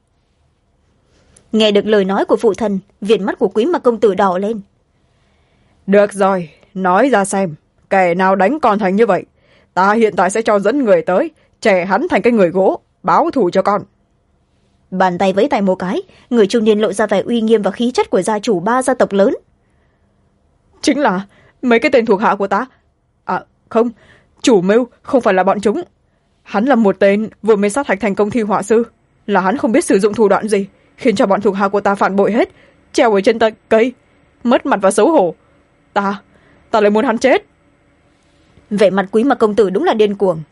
Nghe được lời nói của phụ thân, viền mắt của Quý Mặc công tử đỏ lên. Được rồi, nói ra xem, kẻ nào đánh con thành như vậy, ta hiện tại sẽ cho dẫn người tới, trẻ hắn thành cái người gỗ, báo thù cho con. Bàn tay vẫy tay một cái, người trung niên lộ ra vẻ uy nghiêm và khí chất của gia chủ 3 gia tộc lớn. Chính là mấy cái tên thuộc hạ của ta. À không, chủ mưu không phải là bọn chúng. Hắn là một tên vừa mới sát hạch thành công thi họa sư, là hắn không biết sử dụng thủ đoạn gì, khiến cho bọn thuộc hạ của ta phản bội hết, treo ở trên cây, mất mặt và xấu hổ. Ta lại muốn hắn chết. Vẻ mặt Quý Mặc công tử đúng là điên cuồng.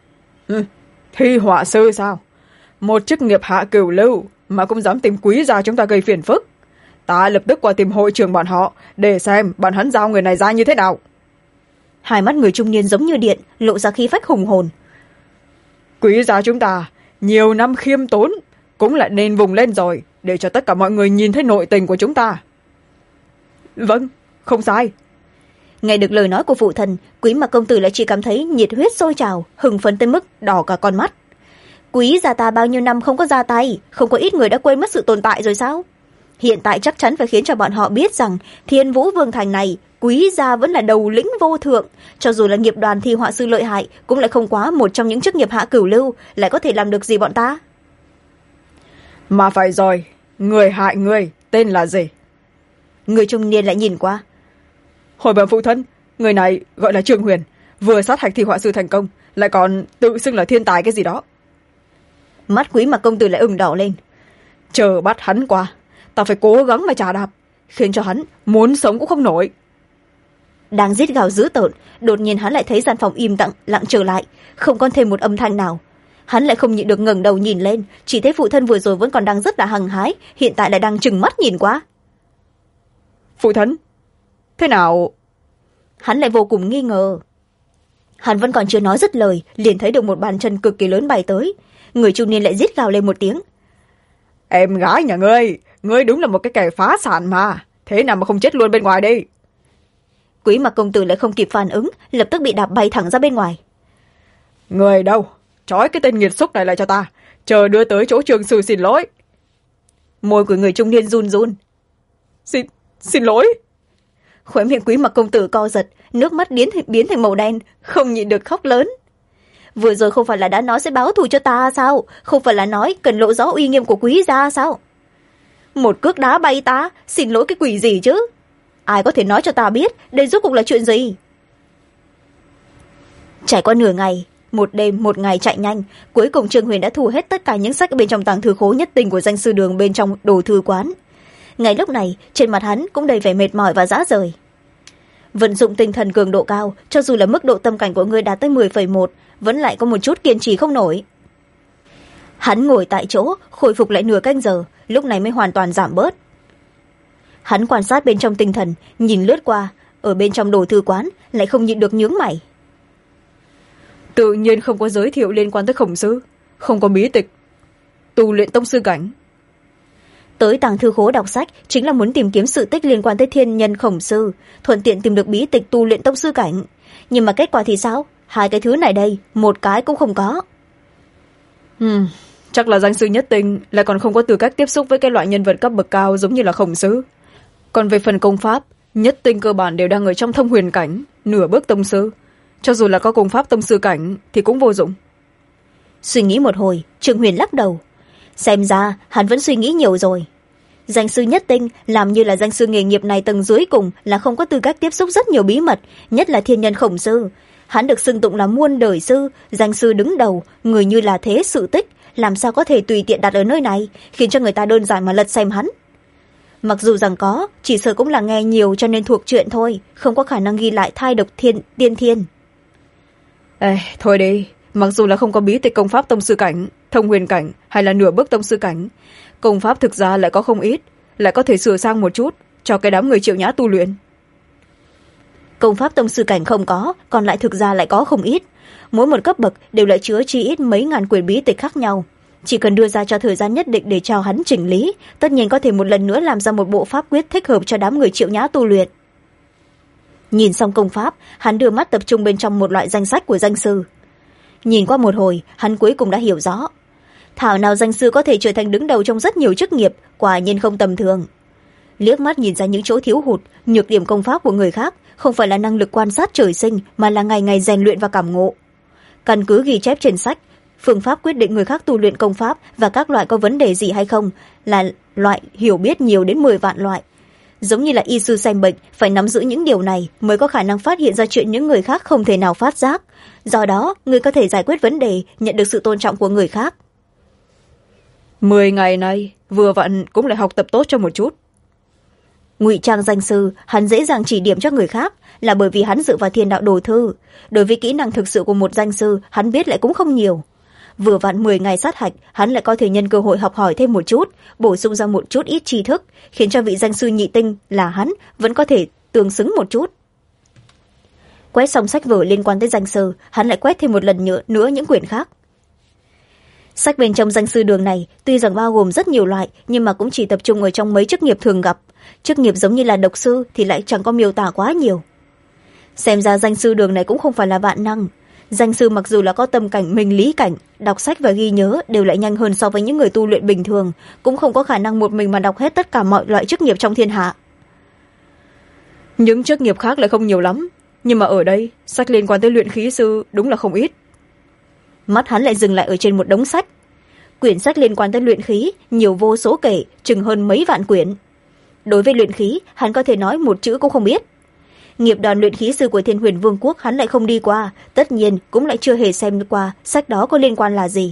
Thi họa sư sao? Một chức nghiệp hạ cửu lưu mà cũng dám tìm quý gia chúng ta gây phiền phức. Ta lập tức qua tìm hội trưởng bọn họ để xem bọn hắn giao người này ra như thế nào. Hai mắt người trung niên giống như điện, lộ ra khí phách hùng hồn. Quý gia chúng ta nhiều năm khiêm tốn, cũng lại nên vùng lên rồi, để cho tất cả mọi người nhìn thấy nội tình của chúng ta. Vâng, không sai. Nghe được lời nói của phụ thân, Quý Mặc công tử lại chỉ cảm thấy nhiệt huyết sôi trào, hưng phấn tới mức đỏ cả con mắt. Quý gia ta bao nhiêu năm không có ra tay, không có ít người đã quên mất sự tồn tại rồi sao? Hiện tại chắc chắn phải khiến cho bọn họ biết rằng Thiên Vũ Vương Thành này, Quý gia vẫn là đầu lĩnh vô thượng, cho dù là nghiệp đoàn thi họa sư lợi hại cũng lại không quá một trong những chức nghiệp hạ cửu lưu, lại có thể làm được gì bọn ta? Mà phải rồi, người hại người tên là gì? Người trung niên lại nhìn qua. Hồi bẩm phụ thân, người này gọi là Trương Huyền, vừa sát hạch thi họa sư thành công, lại còn tự xưng là thiên tài cái gì đó. Mắt Quý Mặc công tử lại ửng đỏ lên. Chờ bắt hắn qua, ta phải cố gắng mà trả đạp, khiến cho hắn muốn sống cũng không nổi. Đang rít gào dữ tợn, đột nhiên hắn lại thấy gian phòng im lặng trở lại, không còn thêm một âm thanh nào. Hắn lại không nhịn được ngẩng đầu nhìn lên, chỉ thấy phụ thân vừa rồi vẫn còn đang rất là hăng hái, hiện tại lại đang trừng mắt nhìn qua. Phụ thân, thế nào? Hắn lại vô cùng nghi ngờ. Hắn vẫn còn chưa nói dứt lời, liền thấy được một bàn chân cực kỳ lớn bay tới. Người trung niên lại rít gào lên một tiếng. Em gái nhà ngươi đúng là một cái kẻ phá sản mà, thế nào mà không chết luôn bên ngoài đi. Quý Mặc công tử lại không kịp phản ứng, lập tức bị đạp bay thẳng ra bên ngoài. Người đâu? Trói cái tên nghiệt xúc này lại cho ta, chờ đưa tới chỗ trường sư xin lỗi. Môi của người trung niên run run. Xin lỗi. Khóe miệng Quý Mặc công tử co giật, nước mắt biến thành màu đen, không nhịn được khóc lớn. Vừa rồi không phải là đã nói sẽ báo thù cho ta sao? Không phải là nói cần lộ rõ uy nghiêm của quý gia sao? Một cước đá bay ta, xin lỗi cái quỷ gì chứ? Ai có thể nói cho ta biết đây rốt cuộc là chuyện gì? Trải qua nửa ngày, một đêm một ngày chạy nhanh, cuối cùng Trương Huyền đã thu hết tất cả những sách bên trong tàng thư khố nhất tinh của danh sư đường bên trong đồ thư quán. Ngay lúc này, trên mặt hắn cũng đầy vẻ mệt mỏi và rã rời. Vận dụng tinh thần cường độ cao, cho dù là mức độ tâm cảnh của người đạt tới 10,1, vẫn lại có một chút kiên trì không nổi. Hắn ngồi tại chỗ khôi phục lại nửa canh giờ, lúc này mới hoàn toàn giảm bớt. Hắn quan sát bên trong tinh thần, nhìn lướt qua, ở bên trong đồ thư quán lại không nhịn được nhướng mày. Tự nhiên không có giới thiệu liên quan tới khổng sư, không có bí tịch tu luyện tông sư cảnh. Tới tàng thư khố đọc sách chính là muốn tìm kiếm sự tích liên quan tới thiên nhân khổng sư, thuận tiện tìm được bí tịch tu luyện tông sư cảnh. Nhưng mà kết quả thì sao? Hai cái thứ này đây một cái cũng không có. Chắc là danh sư Nhất Tinh lại còn không có tư cách tiếp xúc với cái loại nhân vật cấp bậc cao giống như là khổng sư. Còn về phần công pháp, Nhất Tinh cơ bản đều đang ở trong thông huyền cảnh, nửa bước tông sư. Cho dù là có công pháp tông sư cảnh thì cũng vô dụng. Suy nghĩ một hồi, Trương Huyền lắc đầu. Xem ra hắn vẫn suy nghĩ nhiều rồi. Danh sư Nhất Tinh làm như là danh sư nghề nghiệp này tầng dưới cùng là không có tư cách tiếp xúc rất nhiều bí mật, nhất là thiên nhân khổng sư. Hắn được xưng tụng là muôn đời sư, danh sư đứng đầu, người như là thế sự tích, làm sao có thể tùy tiện đặt ở nơi này, khiến cho người ta đơn giản mà lật xem hắn. Mặc dù rằng có, chỉ sợ cũng là nghe nhiều cho nên thuộc chuyện thôi, không có khả năng ghi lại thai độc tiên thiên. Thôi đi, mặc dù là không có bí tịch công pháp tông sư cảnh, thông huyền cảnh hay là nửa bước tông sư cảnh, công pháp thực ra lại có không ít, lại có thể sửa sang một chút cho cái đám người chịu nhã tu luyện. Công pháp tông sư cảnh không có, còn lại thực ra lại có không ít. Mỗi một cấp bậc đều lại chứa chi ít mấy ngàn quyển bí tịch khác nhau. Chỉ cần đưa ra cho thời gian nhất định để cho hắn chỉnh lý, tất nhiên có thể một lần nữa làm ra một bộ pháp quyết thích hợp cho đám người chịu nhã tu luyện. Nhìn xong công pháp, hắn đưa mắt tập trung bên trong một loại danh sách của danh sư. Nhìn qua một hồi, hắn cuối cùng đã hiểu rõ. Thảo nào danh sư có thể trở thành đứng đầu trong rất nhiều chức nghiệp, quả nhiên không tầm thường. Liếc mắt nhìn ra những chỗ thiếu hụt, nhược điểm công pháp của người khác, không phải là năng lực quan sát trời sinh, mà là ngày ngày rèn luyện và cảm ngộ. Căn cứ ghi chép trên sách, phương pháp quyết định người khác tu luyện công pháp và các loại có vấn đề gì hay không là loại hiểu biết nhiều đến 10 vạn loại. Giống như là y sư xem bệnh, phải nắm giữ những điều này mới có khả năng phát hiện ra chuyện những người khác không thể nào phát giác. Do đó, người có thể giải quyết vấn đề, nhận được sự tôn trọng của người khác. 10 ngày nay, vừa vặn cũng lại học tập tốt cho một chút. Ngụy trang danh sư, hắn dễ dàng chỉ điểm cho người khác là bởi vì hắn dựa vào thiên đạo đồ thư. Đối với kỹ năng thực sự của một danh sư, hắn biết lại cũng không nhiều. Vừa vặn 10 ngày sát hạch, hắn lại có thể nhân cơ hội học hỏi thêm một chút, bổ sung ra một chút ít tri thức, khiến cho vị danh sư nhị tinh là hắn vẫn có thể tương xứng một chút. Quét xong sách vở liên quan tới danh sư, hắn lại quét thêm một lần nữa những quyển khác. Sách bên trong danh sư đường này tuy rằng bao gồm rất nhiều loại, nhưng mà cũng chỉ tập trung ở trong mấy chức nghiệp thường gặp. Chức nghiệp giống như là độc sư thì lại chẳng có miêu tả quá nhiều. Xem ra danh sư đường này cũng không phải là vạn năng. Danh sư mặc dù là có tâm cảnh minh lý cảnh, đọc sách và ghi nhớ đều lại nhanh hơn so với những người tu luyện bình thường, cũng không có khả năng một mình mà đọc hết tất cả mọi loại chức nghiệp trong thiên hạ. Những chức nghiệp khác lại không nhiều lắm, nhưng mà ở đây sách liên quan tới luyện khí sư đúng là không ít. Mắt hắn lại dừng lại ở trên một đống sách. Quyển sách liên quan tới luyện khí nhiều vô số kể, chừng hơn mấy vạn quyển. Đối với luyện khí, hắn có thể nói một chữ cũng không biết. Nghiệp đoàn luyện khí sư của Thiên Huyền Vương quốc hắn lại không đi qua, tất nhiên cũng lại chưa hề xem qua sách đó có liên quan là gì.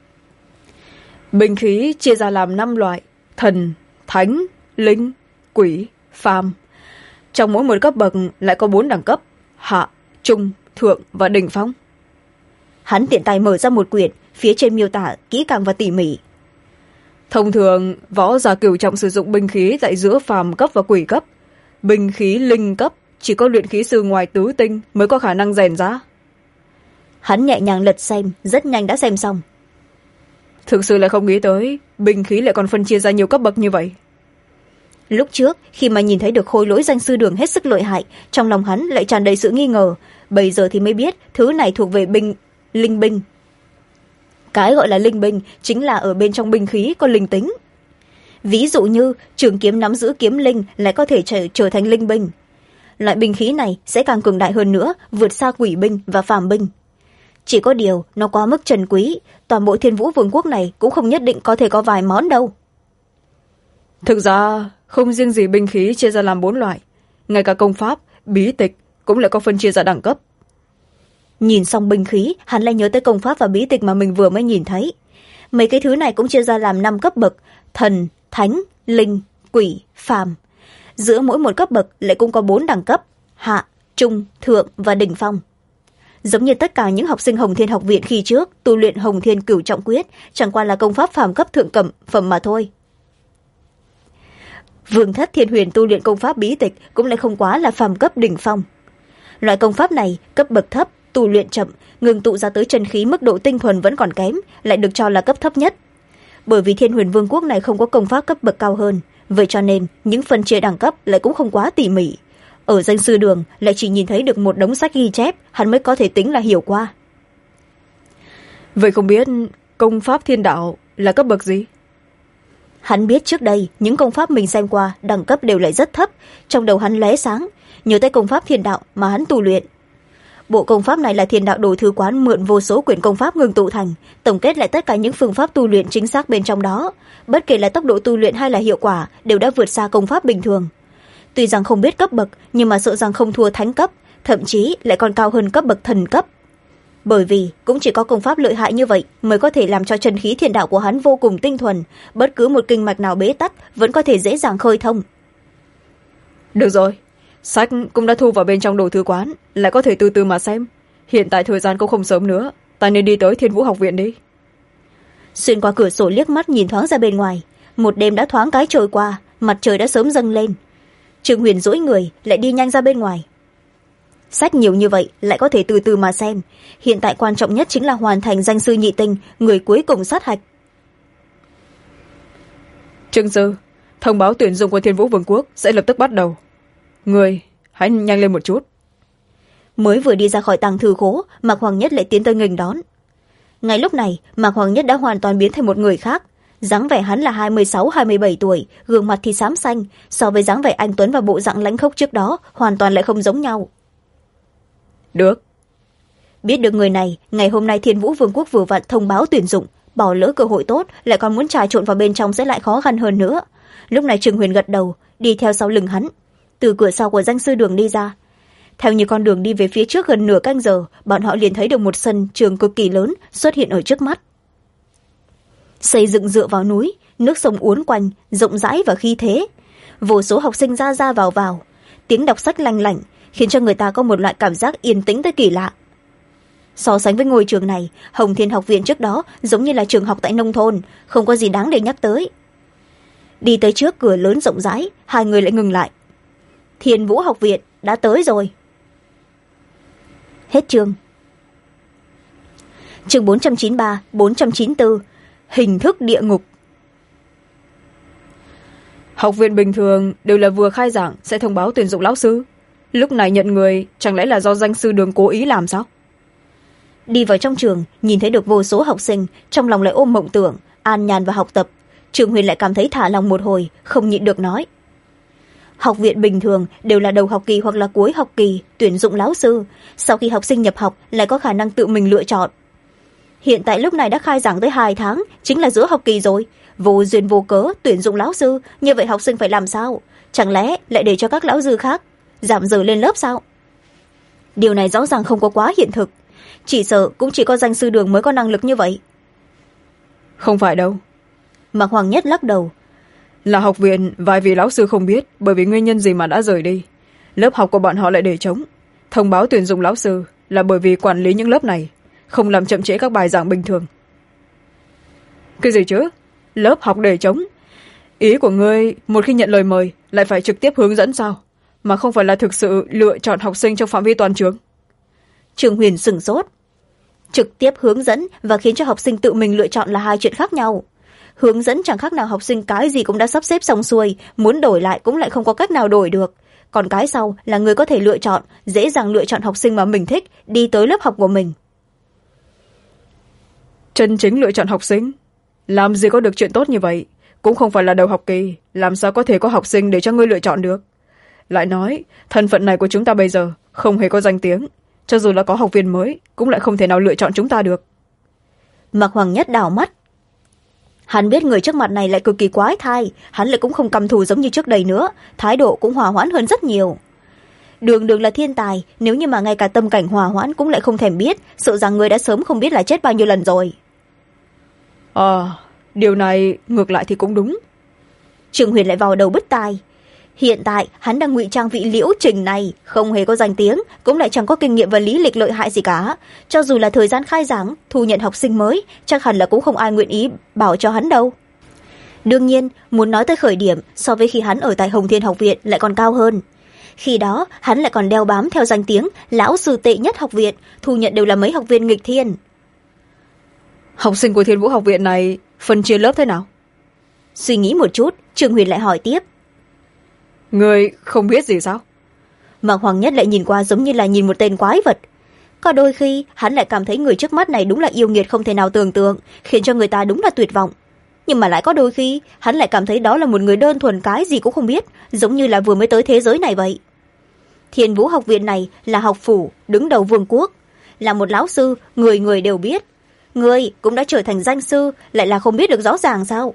Binh khí chia ra làm 5 loại: thần, thánh, linh, quỷ, phàm. Trong mỗi một cấp bậc lại có 4 đẳng cấp: hạ, trung, thượng và đỉnh phong. Hắn tiện tay mở ra một quyển, phía trên miêu tả kỹ càng và tỉ mỉ. Thông thường, võ giả cửu trọng sử dụng binh khí tại giữa phàm cấp và quỷ cấp. Binh khí linh cấp chỉ có luyện khí sư ngoài tứ tinh mới có khả năng rèn ra. Hắn nhẹ nhàng lật xem, rất nhanh đã xem xong. Thực sự lại không nghĩ tới binh khí lại còn phân chia ra nhiều cấp bậc như vậy. Lúc trước, khi mà nhìn thấy được khôi lỗi danh sư đường hết sức lợi hại, trong lòng hắn lại tràn đầy sự nghi ngờ. Bây giờ thì mới biết thứ này thuộc về linh binh. Cái gọi là linh binh chính là ở bên trong binh khí có linh tính. Ví dụ như trường kiếm nắm giữ kiếm linh lại có thể trở thành linh binh. Loại binh khí này sẽ càng cường đại hơn nữa, vượt xa quỷ binh và phàm binh. Chỉ có điều nó quá mức trân quý, toàn bộ Thiên Vũ Vương quốc này cũng không nhất định có thể có vài món đâu. Thực ra không riêng gì binh khí chia ra làm 4 loại, ngay cả công pháp, bí tịch cũng lại có phân chia ra đẳng cấp. Nhìn xong binh khí, hắn lại nhớ tới công pháp và bí tịch mà mình vừa mới nhìn thấy. Mấy cái thứ này cũng chia ra làm 5 cấp bậc: thần, thánh, linh, quỷ, phàm. Giữa mỗi một cấp bậc lại cũng có 4 đẳng cấp: hạ, trung, thượng và đỉnh phong. giống như tất cả những học sinh Hồng Thiên học viện khi trước tu luyện Hồng Thiên Cửu Trọng Quyết, chẳng qua là công pháp phàm cấp thượng cẩm phẩm mà thôi. Vương Thất Thiên Huyền tu luyện công pháp bí tịch cũng lại không quá là phàm cấp đỉnh phong. Loại công pháp này cấp bậc thấp, tu luyện chậm, ngừng tụ ra tới chân khí mức độ tinh thuần vẫn còn kém, lại được cho là cấp thấp nhất. Bởi vì Thiên Huyền Vương quốc này không có công pháp cấp bậc cao hơn, vậy cho nên những phân chia đẳng cấp lại cũng không quá tỉ mỉ. Ở danh sư đường lại chỉ nhìn thấy được một đống sách ghi chép, hắn mới có thể tính là hiểu qua. Vậy không biết công pháp thiên đạo là cấp bậc gì? Hắn biết trước đây những công pháp mình xem qua đẳng cấp đều lại rất thấp, trong đầu hắn lóe sáng, nhớ tới công pháp thiên đạo mà hắn tu luyện. Bộ công pháp này là Thiên Đạo Đồ Thư Quán mượn vô số quyển công pháp ngừng tụ thành, tổng kết lại tất cả những phương pháp tu luyện chính xác bên trong đó, bất kể là tốc độ tu luyện hay là hiệu quả đều đã vượt xa công pháp bình thường. Tuy rằng không biết cấp bậc, nhưng mà sợ rằng không thua thánh cấp, thậm chí lại còn cao hơn cấp bậc thần cấp. Bởi vì cũng chỉ có công pháp lợi hại như vậy mới có thể làm cho chân khí thiên đạo của hắn vô cùng tinh thuần, bất cứ một kinh mạch nào bế tắc vẫn có thể dễ dàng khơi thông. Được rồi, sách cũng đã thu vào bên trong Đồ Thư Quán, lại có thể từ từ mà xem. Hiện tại thời gian cũng không sớm nữa, ta nên đi tới Thiên Vũ học viện đi. Xuyên qua cửa sổ liếc mắt nhìn thoáng ra bên ngoài, một đêm đã thoáng cái trôi qua, mặt trời đã sớm dâng lên. Trương Huyền duỗi người lại đi nhanh ra bên ngoài. Sách nhiều như vậy lại có thể từ từ mà xem, hiện tại quan trọng nhất chính là hoàn thành danh sư nhị tinh, người cuối cùng sát hạch. Trương sư, thông báo tuyển dụng của Thiên Vũ Vương quốc sẽ lập tức bắt đầu. Người hãy nhanh lên một chút. Mới vừa đi ra khỏi tàng thư khố, Mạc Hoàng Nhất lại tiến tới nghênh đón. Ngay lúc này Mạc Hoàng Nhất đã hoàn toàn biến thành một người khác. Dáng vẻ hắn là 26-27 tuổi, gương mặt thì xám xanh, so với dáng vẻ anh tuấn và bộ dạng lãnh khốc trước đó hoàn toàn lại không giống nhau. Được. Biết được người này, ngày hôm nay Thiên Vũ Vương quốc vừa vặn thông báo tuyển dụng, bỏ lỡ cơ hội tốt, lại còn muốn trà trộn vào bên trong sẽ lại khó khăn hơn nữa. Lúc này Trương Huyền gật đầu, đi theo sau lưng hắn, từ cửa sau của danh sư đường đi ra. Theo như con đường đi về phía trước gần nửa canh giờ, bọn họ liền thấy được một sân trường cực kỳ lớn xuất hiện ở trước mắt. Xây dựng dựa vào núi, nước sông uốn quanh, rộng rãi và khí thế. Vô số học sinh ra ra vào vào, tiếng đọc sách lanh lảnh khiến cho người ta có một loại cảm giác yên tĩnh tới kỳ lạ. So sánh với ngôi trường này, Hồng Thiên học viện trước đó giống như là trường học tại nông thôn, không có gì đáng để nhắc tới. Đi tới trước cửa lớn rộng rãi, hai người lại ngừng lại. Thiên Vũ học viện đã tới rồi. Hết chương. Chương 493, 494, hình thức địa ngục. Học viện bình thường đều là vừa khai giảng sẽ thông báo tuyển dụng lão sư. Lúc này nhận người chẳng lẽ là do danh sư đường cố ý làm sao? Đi vào trong trường, nhìn thấy được vô số học sinh, trong lòng lại ôm mộng tưởng, an nhàn và học tập. Trương Huyền lại cảm thấy thả lòng một hồi, không nhịn được nói. Học viện bình thường đều là đầu học kỳ hoặc là cuối học kỳ tuyển dụng lão sư, sau khi học sinh nhập học lại có khả năng tự mình lựa chọn. Hiện tại lúc này đã khai giảng tới 2 tháng, chính là giữa học kỳ rồi, vô duyên vô cớ tuyển dụng lão sư, như vậy học sinh phải làm sao? Chẳng lẽ lại để cho các lão sư khác giảm giờ lên lớp sao? Điều này rõ ràng không có quá hiện thực, chỉ sợ cũng chỉ có danh sư đường mới có năng lực như vậy. Không phải đâu. Mạc Hoàng Nhất lắc đầu. Là học viện vài vị lão sư không biết bởi vì nguyên nhân gì mà đã rời đi. Lớp học của bọn họ lại để trống. Thông báo tuyển dụng lão sư là bởi vì quản lý những lớp này, không làm chậm trễ các bài giảng bình thường. Cái gì chứ? Lớp học để trống? Ý của ngươi một khi nhận lời mời lại phải trực tiếp hướng dẫn sao? Mà không phải là thực sự lựa chọn học sinh trong phạm vi toàn trường? Trương Huyền sửng sốt. Trực tiếp hướng dẫn và khiến cho học sinh tự mình lựa chọn là hai chuyện khác nhau. Hướng dẫn chẳng khác nào học sinh cái gì cũng đã sắp xếp xong xuôi, muốn đổi lại cũng lại không có cách nào đổi được. Còn cái sau là người có thể lựa chọn, dễ dàng lựa chọn học sinh mà mình thích, đi tới lớp học của mình. Chân chính lựa chọn học sinh? Làm gì có được chuyện tốt như vậy? Cũng không phải là đầu học kỳ, làm sao có thể có học sinh để cho ngươi lựa chọn được? Lại nói, thân phận này của chúng ta bây giờ không hề có danh tiếng, cho dù là có học viên mới cũng lại không thể nào lựa chọn chúng ta được. Mạc Hoàng Nhất đảo mắt. Hắn biết người trước mặt này lại cực kỳ quái thai, hắn lại cũng không căm thù giống như trước đây nữa, thái độ cũng hòa hoãn hơn rất nhiều. Đường đường là thiên tài, nếu như mà ngay cả tâm cảnh hòa hoãn cũng lại không thèm biết, sợ rằng người đã sớm không biết là chết bao nhiêu lần rồi. Điều này ngược lại thì cũng đúng. Trương Huyền lại vào đầu bứt tai. Hiện tại hắn đang ngụy trang vị Liễu Trình này, không hề có danh tiếng, cũng lại chẳng có kinh nghiệm và lý lịch lợi hại gì cả. Cho dù là thời gian khai giảng thu nhận học sinh mới, chắc hẳn là cũng không ai nguyện ý bảo cho hắn đâu. Đương nhiên, muốn nói tới khởi điểm, so với khi hắn ở tại Hồng Thiên học viện lại còn cao hơn. Khi đó hắn lại còn đeo bám theo danh tiếng lão sư tệ nhất học viện, thu nhận đều là mấy học viên nghịch thiên. Học sinh của Thiên Vũ học viện này phân chia lớp thế nào? Suy nghĩ một chút, Trương Huyền lại hỏi tiếp. Người không biết gì sao? Mạc Hoàng Nhất lại nhìn qua giống như là nhìn một tên quái vật. Có đôi khi hắn lại cảm thấy người trước mắt này đúng là yêu nghiệt không thể nào tưởng tượng, khiến cho người ta đúng là tuyệt vọng. Nhưng mà lại có đôi khi hắn lại cảm thấy đó là một người đơn thuần cái gì cũng không biết, giống như là vừa mới tới thế giới này vậy. Thiên Vũ học viện này là học phủ đứng đầu vương quốc, là một lão sư người người đều biết. Người cũng đã trở thành danh sư, lại là không biết được rõ ràng sao?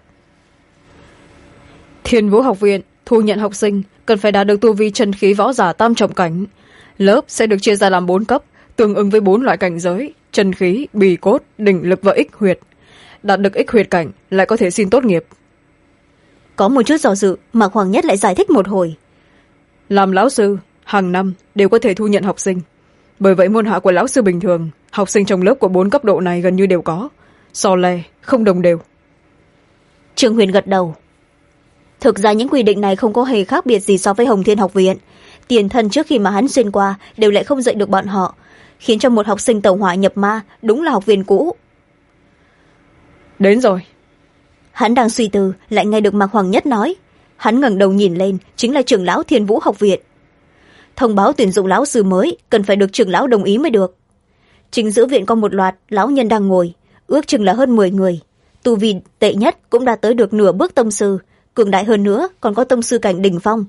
Thiên Vũ học viện thu nhận học sinh cần phải đạt được tu vi chân khí võ giả tam trọng cảnh. Lớp sẽ được chia ra làm 4 cấp, tương ứng với 4 loại cảnh giới: chân khí, bì cốt, đỉnh lực và ích huyệt. Đạt được ích huyệt cảnh lại có thể xin tốt nghiệp. Có một chút do dự, Mạc Hoàng Nhất lại giải thích một hồi. Làm lão sư hàng năm đều có thể thu nhận học sinh, bởi vậy môn hạ của lão sư bình thường, học sinh trong lớp của 4 cấp độ này gần như đều có. So le không đồng đều. Trương Huyền gật đầu. Thực ra những quy định này không có hề khác biệt gì so với Hồng Thiên học viện. Tiền thân trước khi mà hắn xuyên qua đều lại không dạy được bọn họ, khiến cho một học sinh tẩu hỏa nhập ma, đúng là học viên cũ. Đến rồi. Hắn đang suy tư, lại nghe được Mạc Hoàng Nhất nói. Hắn ngẩng đầu nhìn lên, chính là trưởng lão Thiên Vũ học viện. Thông báo tuyển dụng lão sư mới cần phải được trưởng lão đồng ý mới được. Chính giữa viện có một loạt lão nhân đang ngồi, ước chừng là hơn 10 người. Tu vi tệ nhất cũng đã tới được nửa bước tông sư, cường đại hơn nữa còn có tông sư cảnh đỉnh phong.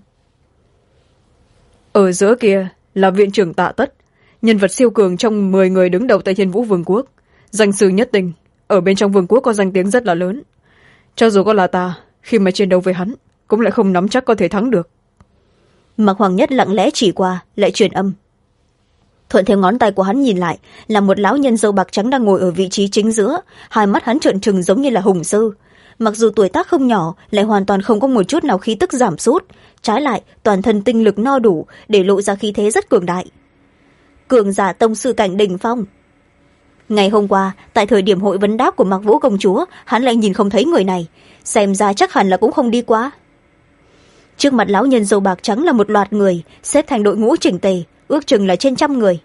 Ở giữa kia là viện trưởng Tạ Tất, nhân vật siêu cường trong 10 người đứng đầu tại Thiên Vũ vương quốc, danh sư nhất tình, ở bên trong vương quốc có danh tiếng rất là lớn. Cho dù có là ta, khi mà chiến đấu với hắn cũng lại không nắm chắc có thể thắng được. Mạc Hoàng Nhất lặng lẽ chỉ qua, lại truyền âm. Thuận theo ngón tay của hắn nhìn lại, là một lão nhân râu bạc trắng đang ngồi ở vị trí chính giữa, hai mắt hắn trợn trừng giống như là hùng sư. Mặc dù tuổi tác không nhỏ, lại hoàn toàn không có một chút nào khí tức giảm sút, trái lại toàn thân tinh lực no đủ, để lộ ra khí thế rất cường đại. Cường giả tông sư cảnh đỉnh phong. Ngày hôm qua, tại thời điểm hội vấn đáp của Mạc Vũ công chúa, hắn lại nhìn không thấy người này, xem ra chắc hẳn là cũng không đi qua. Trước mặt lão nhân râu bạc trắng là một loạt người, xếp thành đội ngũ chỉnh tề, ước chừng là trên 100 người.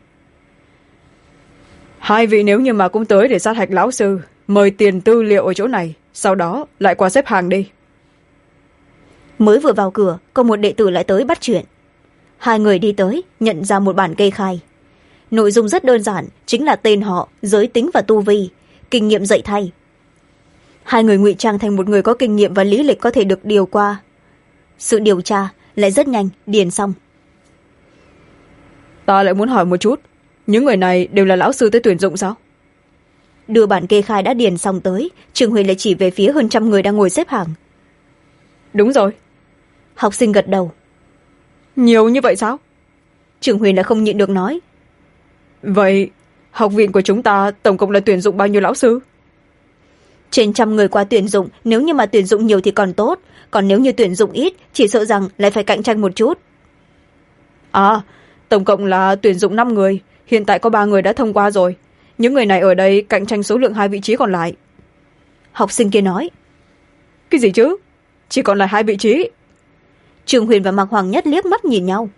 Hai vị nếu như mà cũng tới để sát hạch lão sư, mời tiền tư liệu ở chỗ này, sau đó lại qua xếp hàng đi. Mới vừa vào cửa, có một đệ tử lại tới bắt chuyện. Hai người đi tới, nhận ra một bản kê khai. Nội dung rất đơn giản, chính là tên họ, giới tính và tu vi, kinh nghiệm dạy thay. Hai người ngụy trang thành một người có kinh nghiệm và lý lịch có thể được điều qua. Sự điều tra lại rất nhanh, điền xong. Ta lại muốn hỏi một chút, những người này đều là lão sư tới tuyển dụng sao? Đưa bản kê khai đã điền xong tới, Trương Huyền lại chỉ về phía hơn 100 người đang ngồi xếp hàng. Đúng rồi. Học sinh gật đầu. Nhiều như vậy sao? Trương Huyền lại không nhịn được nói. Vậy học viện của chúng ta tổng cộng là tuyển dụng bao nhiêu lão sư? Trên 100 người qua tuyển dụng, nếu như mà tuyển dụng nhiều thì còn tốt, còn nếu như tuyển dụng ít, chỉ sợ rằng lại phải cạnh tranh một chút. À, tổng cộng là tuyển dụng 5 người, hiện tại có 3 người đã thông qua rồi. Những người này ở đây cạnh tranh số lượng 2 vị trí còn lại. Học sinh kia nói. Cái gì chứ? Chỉ còn lại 2 vị trí. Trương Huyền và Mạc Hoàng Nhất liếc mắt nhìn nhau.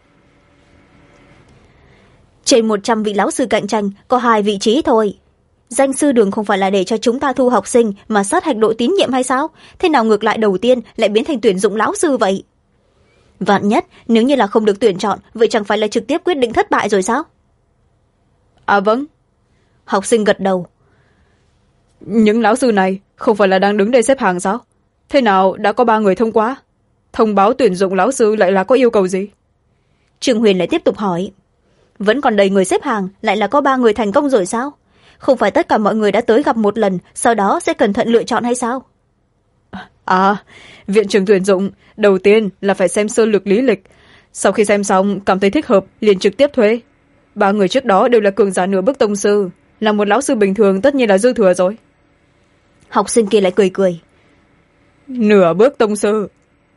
Trên 100 vị lão sư cạnh tranh có 2 vị trí thôi. Danh sư đường không phải là để cho chúng ta thu học sinh mà sát hạch độ tín nhiệm hay sao? Thế nào ngược lại đầu tiên lại biến thành tuyển dụng lão sư vậy? Vạn nhất nếu như là không được tuyển chọn, vậy chẳng phải là trực tiếp quyết định thất bại rồi sao? À vâng. Học sinh gật đầu. Những lão sư này không phải là đang đứng đây xếp hàng sao? Thế nào đã có 3 người thông qua? Thông báo tuyển dụng lão sư lại là có yêu cầu gì? Trương Huyền lại tiếp tục hỏi. Vẫn còn đầy người xếp hàng, lại là có 3 người thành công rồi sao? Không phải tất cả mọi người đã tới gặp một lần, sau đó sẽ cẩn thận lựa chọn hay sao? À, viện trưởng tuyển dụng đầu tiên là phải xem sơ lược lý lịch, sau khi xem xong cảm thấy thích hợp liền trực tiếp thuê. 3 người trước đó đều là cường giả nửa bước tông sư, là một lão sư bình thường tất nhiên là dư thừa rồi. Học sinh kia lại cười cười. Nửa bước tông sư?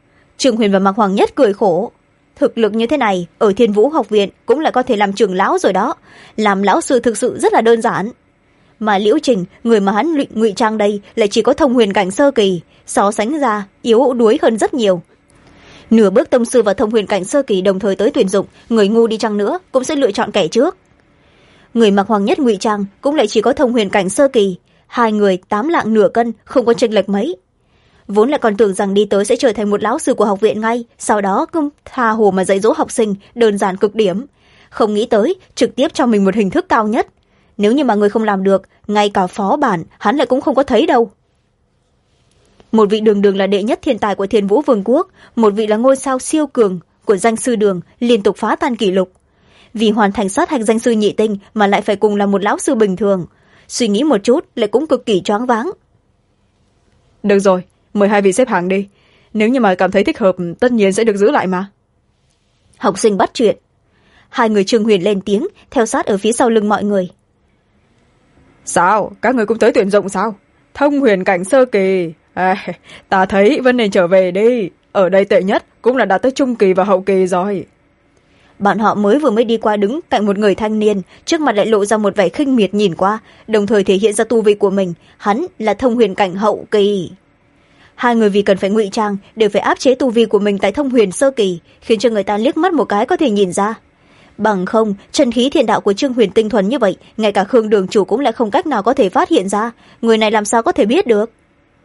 Trương Huyền và Mạc Hoàng Nhất cười khổ. Thực lực như thế này ở Thiên Vũ học viện cũng lại có thể làm trưởng lão rồi đó. Làm lão sư thực sự rất là đơn giản. Mà Liễu Trình, người mà hắn ngụy trang đây, lại chỉ có thông huyền cảnh sơ kỳ, so sánh ra yếu đuối hơn rất nhiều. Nửa bước tông sư và thông huyền cảnh sơ kỳ đồng thời tới tuyển dụng, người ngu đi chăng nữa cũng sẽ lựa chọn kẻ trước. Người Mạc Hoàng Nhất ngụy trang cũng lại chỉ có thông huyền cảnh sơ kỳ, hai người 8 lạng nửa cân, không có chênh lệch mấy. Vốn lại còn tưởng rằng đi tới sẽ trở thành một lão sư của học viện ngay, sau đó cứ tha hồ mà dạy dỗ học sinh, đơn giản cực điểm. Không nghĩ tới trực tiếp cho mình một hình thức cao nhất. Nếu như mà người không làm được, ngay cả phó bản hắn lại cũng không có thấy đâu. Một vị đường đường là đệ nhất thiên tài của Thiên Vũ Vương quốc, một vị là ngôi sao siêu cường của danh sư đường, liên tục phá tan kỷ lục. Vì hoàn thành sát hạch danh sư nhị tinh mà lại phải cùng là một lão sư bình thường, suy nghĩ một chút lại cũng cực kỳ choáng váng. Được rồi, mời hai vị xếp hàng đi. Nếu như mà cảm thấy thích hợp, tất nhiên sẽ được giữ lại mà. Học sinh bắt chuyện. Hai người Trương Huyền lên tiếng, theo sát ở phía sau lưng mọi người. Sao? Các người cũng tới tuyển dụng sao? Thông huyền cảnh sơ kỳ. Ta thấy vẫn nên trở về đi. Ở đây tệ nhất cũng là đạt tới trung kỳ và hậu kỳ rồi. Bọn họ vừa mới đi qua đứng cạnh một người thanh niên, trước mặt lại lộ ra một vẻ khinh miệt nhìn qua, đồng thời thể hiện ra tu vi của mình. Hắn là thông huyền cảnh hậu kỳ. Hai người vì cần phải ngụy trang đều phải áp chế tu vi của mình tại thông huyền sơ kỳ, khiến cho người ta liếc mắt một cái có thể nhìn ra. Bằng không, chân khí thiên đạo của Trương Huyền tinh thuần như vậy, ngay cả Khương đường chủ cũng lại không cách nào có thể phát hiện ra. Người này làm sao có thể biết được?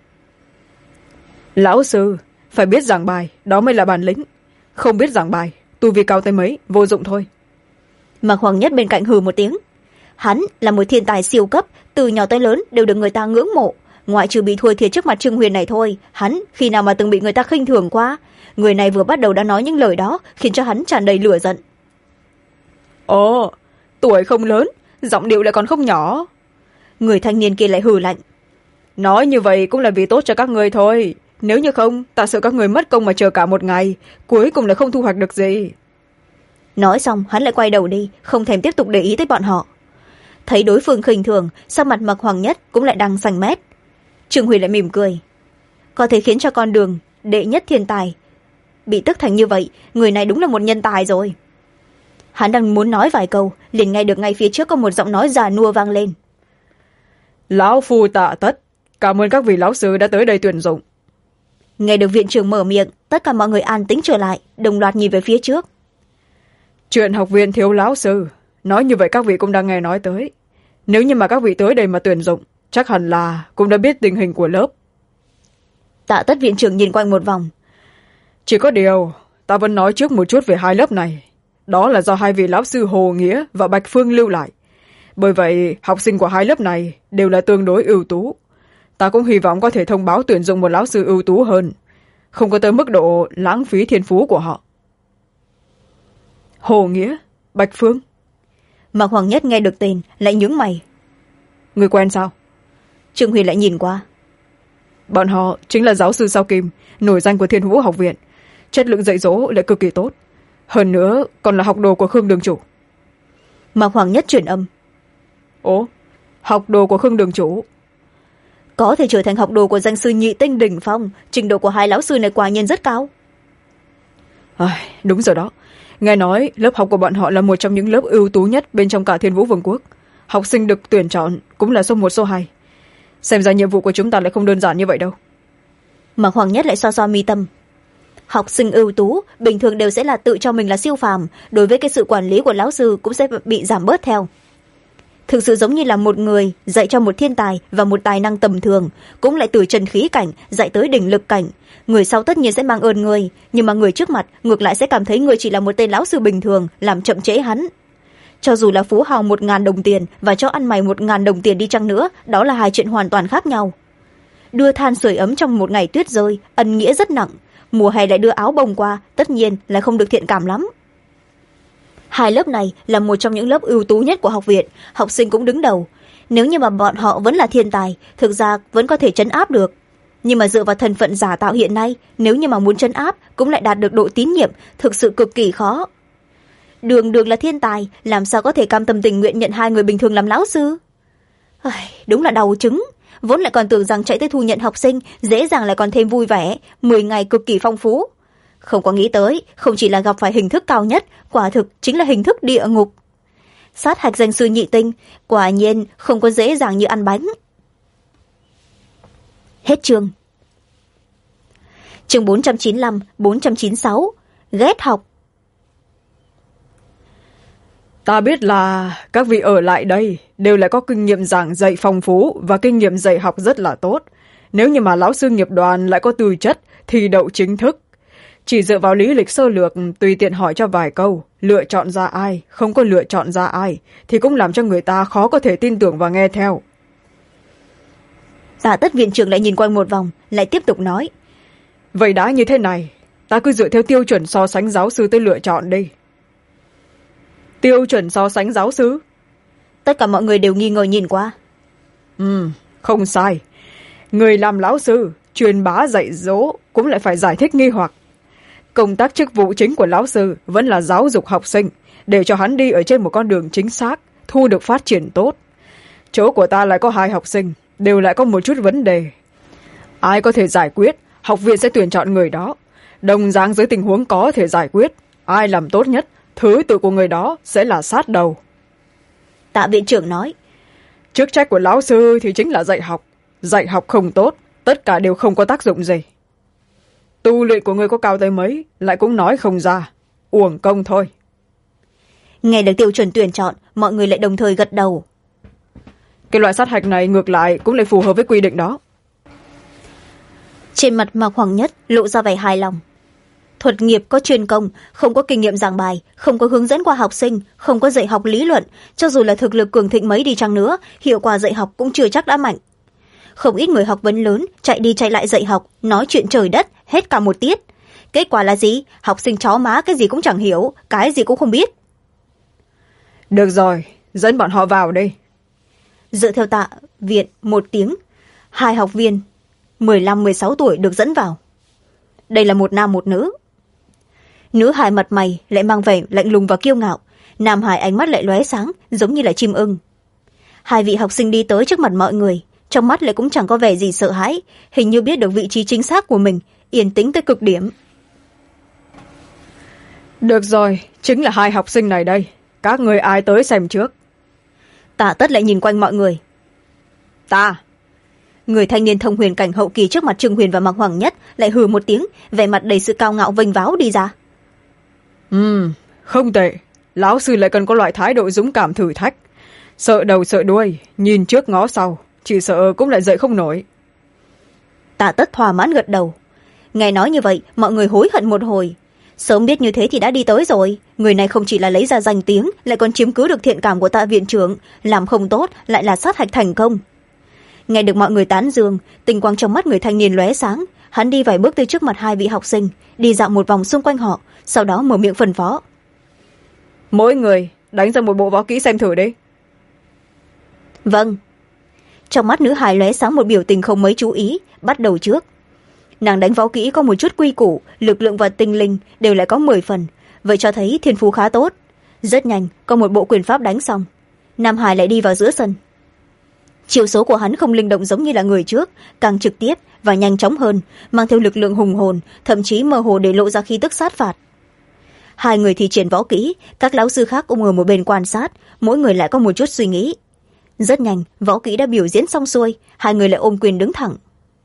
Lão sư, phải biết giảng bài, đó mới là bản lĩnh. Không biết giảng bài, tu vi cao tới mấy, vô dụng thôi. Mạc Hoàng Nhất bên cạnh hừ một tiếng. Hắn là một thiên tài siêu cấp, từ nhỏ tới lớn đều được người ta ngưỡng mộ. Ngoại trừ bị thua thiệt trước mặt Trương Huyền này thôi, hắn khi nào mà từng bị người ta khinh thường quá. Người này vừa bắt đầu đã nói những lời đó, khiến cho hắn tràn đầy lửa giận. Ồ, tuổi không lớn, giọng điệu lại còn không nhỏ. Người thanh niên kia lại hừ lạnh. Nói như vậy cũng là vì tốt cho các người thôi. Nếu như không, ta sợ các người mất công mà chờ cả một ngày, cuối cùng là không thu hoạch được gì. Nói xong, hắn lại quay đầu đi, không thèm tiếp tục để ý tới bọn họ. Thấy đối phương khinh thường, sắc mặt Mạc Hoàng Nhất cũng lại đang xanh mét. Trương Huyền lại mỉm cười. Có thể khiến cho con đường đệ nhất thiên tài bị tức thành như vậy, người này đúng là một nhân tài rồi. Hắn đang muốn nói vài câu, liền nghe được ngay phía trước có một giọng nói già nua vang lên. Lão phu tạ tất, cảm ơn các vị lão sư đã tới đây tuyển dụng. Nghe được viện trưởng mở miệng, tất cả mọi người an tĩnh trở lại, đồng loạt nhìn về phía trước. Chuyện học viện thiếu lão sư, nói như vậy các vị cũng đang nghe nói tới. Nếu như mà các vị tới đây mà tuyển dụng, chắc hẳn là cũng đã biết tình hình của lớp. Tạ tất viện trưởng nhìn quanh một vòng. Chỉ có điều, ta vẫn nói trước một chút về hai lớp này. Đó là do hai vị lão sư Hồ Nghĩa và Bạch Phương lưu lại. Bởi vậy, học sinh của hai lớp này đều là tương đối ưu tú. Ta cũng hy vọng có thể thông báo tuyển dụng một lão sư ưu tú hơn, không có tới mức độ lãng phí thiên phú của họ. Hồ Nghĩa, Bạch Phương. Mạc Hoàng Nhất nghe được tên, lại nhướng mày. Người quen sao? Trương Huyền lại nhìn qua. Bọn họ chính là giáo sư Sao Kim, nổi danh của Thiên Vũ học viện. Chất lượng dạy dỗ lại cực kỳ tốt. Hơn nữa còn là học đồ của Khương đường chủ. Mạc Hoàng Nhất chuyển âm. Ồ, học đồ của Khương đường chủ. Có thể trở thành học đồ của danh sư nhị tinh đỉnh phong, trình độ của hai lão sư này quả nhiên rất cao. Đúng rồi đó. Nghe nói lớp học của bọn họ là một trong những lớp ưu tú nhất bên trong cả Thiên Vũ Vương quốc. Học sinh được tuyển chọn cũng là số 1 số 2. Xem ra nhiệm vụ của chúng ta lại không đơn giản như vậy đâu. Mạc Hoàng Nhất lại xoa xoa mi tâm. Học sinh ưu tú bình thường đều sẽ là tự cho mình là siêu phàm, đối với cái sự quản lý của lão sư cũng sẽ bị giảm bớt theo. Thực sự giống như là một người dạy cho một thiên tài và một tài năng tầm thường, cũng lại từ trần khí cảnh dạy tới đỉnh lực cảnh. Người sau tất nhiên sẽ mang ơn người, nhưng mà người trước mặt ngược lại sẽ cảm thấy người chỉ là một tên lão sư bình thường, làm chậm trễ hắn. Cho dù là phú hào 1.000 đồng tiền và cho ăn mày 1.000 đồng tiền đi chăng nữa, đó là hai chuyện hoàn toàn khác nhau. Đưa than sưởi ấm trong một ngày tuyết rơi, ân nghĩa rất nặng. Mùa hè lại đưa áo bông qua, tất nhiên là không được thiện cảm lắm. Hai lớp này là một trong những lớp ưu tú nhất của học viện, học sinh cũng đứng đầu. Nếu như mà bọn họ vẫn là thiên tài, thực ra vẫn có thể trấn áp được. Nhưng mà dựa vào thân phận giả tạo hiện nay, nếu như mà muốn trấn áp cũng lại đạt được độ tín nhiệm, thực sự cực kỳ khó. Đường đường là thiên tài, làm sao có thể cam tâm tình nguyện nhận hai người bình thường làm lão sư? Đúng là đau chứng. Vốn lại còn tưởng rằng chạy tới thu nhận học sinh dễ dàng lại còn thêm vui vẻ, 10 ngày cực kỳ phong phú. Không có nghĩ tới, không chỉ là gặp phải hình thức cao nhất, quả thực chính là hình thức địa ngục. Sát hạch danh sư nhị tinh, quả nhiên không có dễ dàng như ăn bánh. Hết chương. Chương 495, 496. Ghét học. Ta biết là các vị ở lại đây đều lại có kinh nghiệm giảng dạy phong phú và kinh nghiệm dạy học rất là tốt. Nếu như mà lão sư nghiệp đoàn lại có tư chất thì đậu chính thức. Chỉ dựa vào lý lịch sơ lược, tùy tiện hỏi cho vài câu, lựa chọn ra ai, không có lựa chọn ra ai, thì cũng làm cho người ta khó có thể tin tưởng và nghe theo. Tạ Tất viện trưởng lại nhìn quanh một vòng, lại tiếp tục nói. Vậy đã như thế này, ta cứ dựa theo tiêu chuẩn so sánh giáo sư tới lựa chọn đi. Tiêu chuẩn so sánh giáo sư? Tất cả mọi người đều nghi ngờ nhìn qua. Không sai. Người làm lão sư, truyền bá dạy dỗ cũng lại phải giải thích nghi hoặc. Công tác chức vụ chính của lão sư vẫn là giáo dục học sinh, để cho hắn đi ở trên một con đường chính xác, thu được phát triển tốt. Chỗ của ta lại có 2 học sinh, đều lại có một chút vấn đề. Ai có thể giải quyết, học viện sẽ tuyển chọn người đó. Đồng dạng dưới tình huống có thể giải quyết, ai làm tốt nhất, thứ tự của người đó sẽ là sát đầu. Tạ viện trưởng nói. Chức trách của lão sư thì chính là dạy học. Dạy học không tốt, tất cả đều không có tác dụng gì. Tu luyện của người có cao tới mấy, lại cũng nói không ra. Uổng công thôi. Nghe được tiêu chuẩn tuyển chọn, mọi người lại đồng thời gật đầu. Cái loại sát hạch này ngược lại cũng lại phù hợp với quy định đó. Trên mặt Mạc Hoàng Nhất lộ ra vẻ hài lòng. Thuật nghiệp có chuyên công, không có kinh nghiệm giảng bài, không có hướng dẫn qua học sinh, không có dạy học lý luận, cho dù là thực lực cường thịnh mấy đi chăng nữa, hiệu quả dạy học cũng chưa chắc đã mạnh. Không ít người học vấn lớn chạy đi chạy lại dạy học, nói chuyện trời đất hết cả một tiết. Kết quả là gì? Học sinh chó má cái gì cũng chẳng hiểu, cái gì cũng không biết. Được rồi, dẫn bọn họ vào đi. Dựa theo Tạ viện một tiếng, 2 học viên 15-16 tuổi được dẫn vào. Đây là một nam một nữ. Nữ hài mặt mày lại mang vẻ lạnh lùng và kiêu ngạo, nam hài ánh mắt lại lóe sáng giống như là chim ưng. 2 vị học sinh đi tới trước mặt mọi người, trong mắt lại cũng chẳng có vẻ gì sợ hãi, hình như biết được vị trí chính xác của mình, yên tĩnh tới cực điểm. Được rồi, chính là 2 học sinh này đây. Các người ai tới xem trước? Tạ Tất lại nhìn quanh mọi người. Ta. Người thanh niên thông huyền cảnh hậu kỳ trước mặt Trương Huyền và Mạc Hoàng Nhất lại hừ một tiếng, vẻ mặt đầy sự cao ngạo vênh váo đi ra. Không tệ. Lão sư lại cần có loại thái độ dũng cảm thử thách. Sợ đầu sợ đuôi, nhìn trước ngó sau, chỉ sợ cũng lại dậy không nổi. Tạ Tất thỏa mãn gật đầu. Nghe nói như vậy, mọi người hối hận một hồi. Sớm biết như thế thì đã đi tới rồi. Người này không chỉ là lấy ra danh tiếng, lại còn chiếm cứ được thiện cảm của Tạ viện trưởng, làm không tốt lại là sát hạch thành công. Nghe được mọi người tán dương, tình quang trong mắt người thanh niên lóe sáng, hắn đi vài bước tới trước mặt 2 vị học sinh, đi dạo một vòng xung quanh họ, sau đó mở miệng phân phó. Mỗi người đánh ra một bộ võ kỹ xem thử đi. Vâng. Trong mắt nữ hài lóe sáng một biểu tình không mấy chú ý, bắt đầu trước. Nàng đánh võ kỹ có một chút quy củ, lực lượng và tinh linh đều lại có 10 phần, vậy cho thấy thiên phú khá tốt. Rất nhanh, có một bộ quyền pháp đánh xong. Nam Hải lại đi vào giữa sân. Chiêu số của hắn không linh động giống như là người trước, càng trực tiếp và nhanh chóng hơn, mang theo lực lượng hùng hồn, thậm chí mơ hồ để lộ ra khí tức sát phạt. 2 người thì triển võ kỹ, các lão sư khác cũng ở một bên quan sát, mỗi người lại có một chút suy nghĩ. Rất nhanh, võ kỹ đã biểu diễn xong xuôi, 2 người lại ôm quyền đứng thẳng.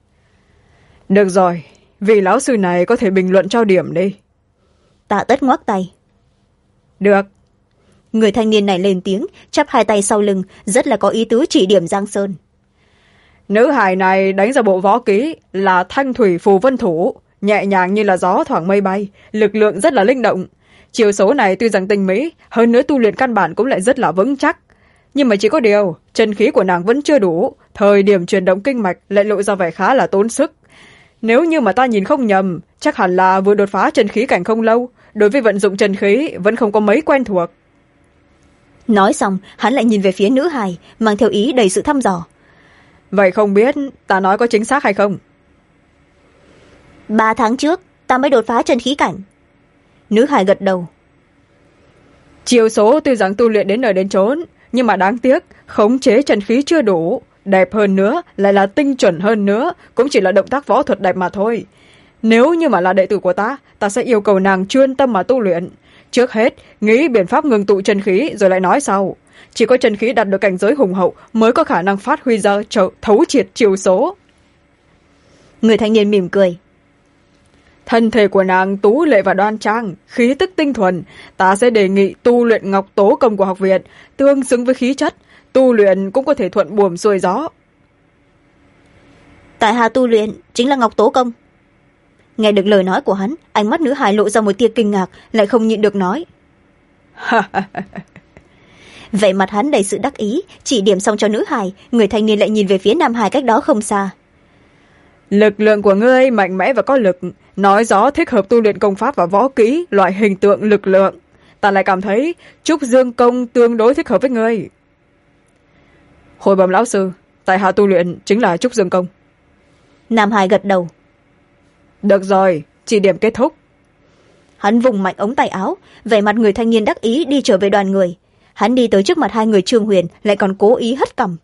Được rồi, vị lão sư này có thể bình luận cho điểm đi. Tạ Tất ngoắc tay. Được. Người thanh niên này lên tiếng, chắp 2 tay sau lưng, rất là có ý tứ chỉ điểm Giang Sơn. Nữ hài này đánh ra bộ võ kỹ là Thanh Thủy Phù Vân Thủ, nhẹ nhàng như là gió thoảng mây bay, lực lượng rất là linh động. Chiều số này tuy rằng tinh mỹ, hơn nữa tu luyện căn bản cũng lại rất là vững chắc. Nhưng mà chỉ có điều, chân khí của nàng vẫn chưa đủ, thời điểm chuyển động kinh mạch lại lộ ra vẻ khá là tốn sức. Nếu như mà ta nhìn không nhầm, chắc hẳn là vừa đột phá chân khí cảnh không lâu, đối với vận dụng chân khí vẫn không có mấy quen thuộc. Nói xong, hắn lại nhìn về phía nữ hài, mang theo ý đầy sự thăm dò. Vậy không biết ta nói có chính xác hay không? 3 tháng trước, ta mới đột phá chân khí cảnh. Nữ hài gật đầu. Chiều số tuy rằng tu luyện đến nơi đến chốn, nhưng mà đáng tiếc, khống chế chân khí chưa đủ. Đẹp hơn nữa, lại là tinh chuẩn hơn nữa, cũng chỉ là động tác võ thuật đẹp mà thôi. nếu như mà là đệ tử của ta sẽ yêu cầu nàng chuyên tâm mà tu luyện. Trước hết nghĩ biện pháp ngừng tụ chân khí rồi lại nói sau. Chỉ có chân khí đạt được cảnh giới hùng hậu mới có khả năng phát huy ra thấu triệt chiều số. Người thanh niên mỉm cười. Thân thể của nàng tú lệ và đoan trang, khí tức tinh thuần, ta sẽ đề nghị tu luyện Ngọc Tố Công của học viện, tương xứng với khí chất, tu luyện cũng có thể thuận buồm xuôi gió. Tại hạ tu luyện chính là Ngọc Tố Công. Nghe được lời nói của hắn, ánh mắt nữ hài lộ ra một tia kinh ngạc, lại không nhịn được nói. Vậy mặt hắn đầy sự đắc ý, chỉ điểm xong cho nữ hài, người thanh niên lại nhìn về phía nam hài cách đó không xa. Lực lượng của ngươi mạnh mẽ và có lực, nói rõ thích hợp tu luyện công pháp và võ kỹ, loại hình tượng lực lượng. Ta lại cảm thấy Trúc Dương Công tương đối thích hợp với ngươi. Hồi bẩm lão sư, tại hạ tu luyện chính là Trúc Dương Công. Nam hài gật đầu. Được rồi, chỉ điểm kết thúc. Hắn vùng mạnh ống tay áo, vẻ mặt người thanh niên đắc ý đi trở về đoàn người. Hắn đi tới trước mặt hai người Trương Huyền, lại còn cố ý hất cằm.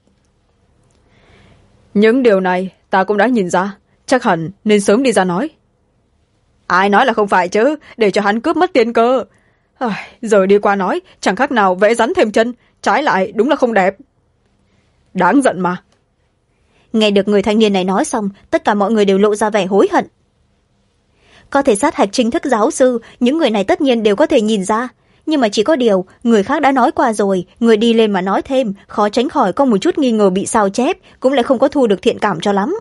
Những điều này ta cũng đã nhìn ra, chắc hẳn nên sớm đi ra nói. Ai nói là không phải chứ, để cho hắn cướp mất tiền cơ. Giờ đi qua nói, chẳng khác nào vẽ rắn thêm chân, trái lại đúng là không đẹp. Đáng giận mà. Nghe được người thanh niên này nói xong, tất cả mọi người đều lộ ra vẻ hối hận. Có thể sát hạch chính thức giáo sư, những người này tất nhiên đều có thể nhìn ra. Nhưng mà chỉ có điều, người khác đã nói qua rồi, người đi lên mà nói thêm, khó tránh khỏi có một chút nghi ngờ bị sao chép, cũng lại không có thu được thiện cảm cho lắm.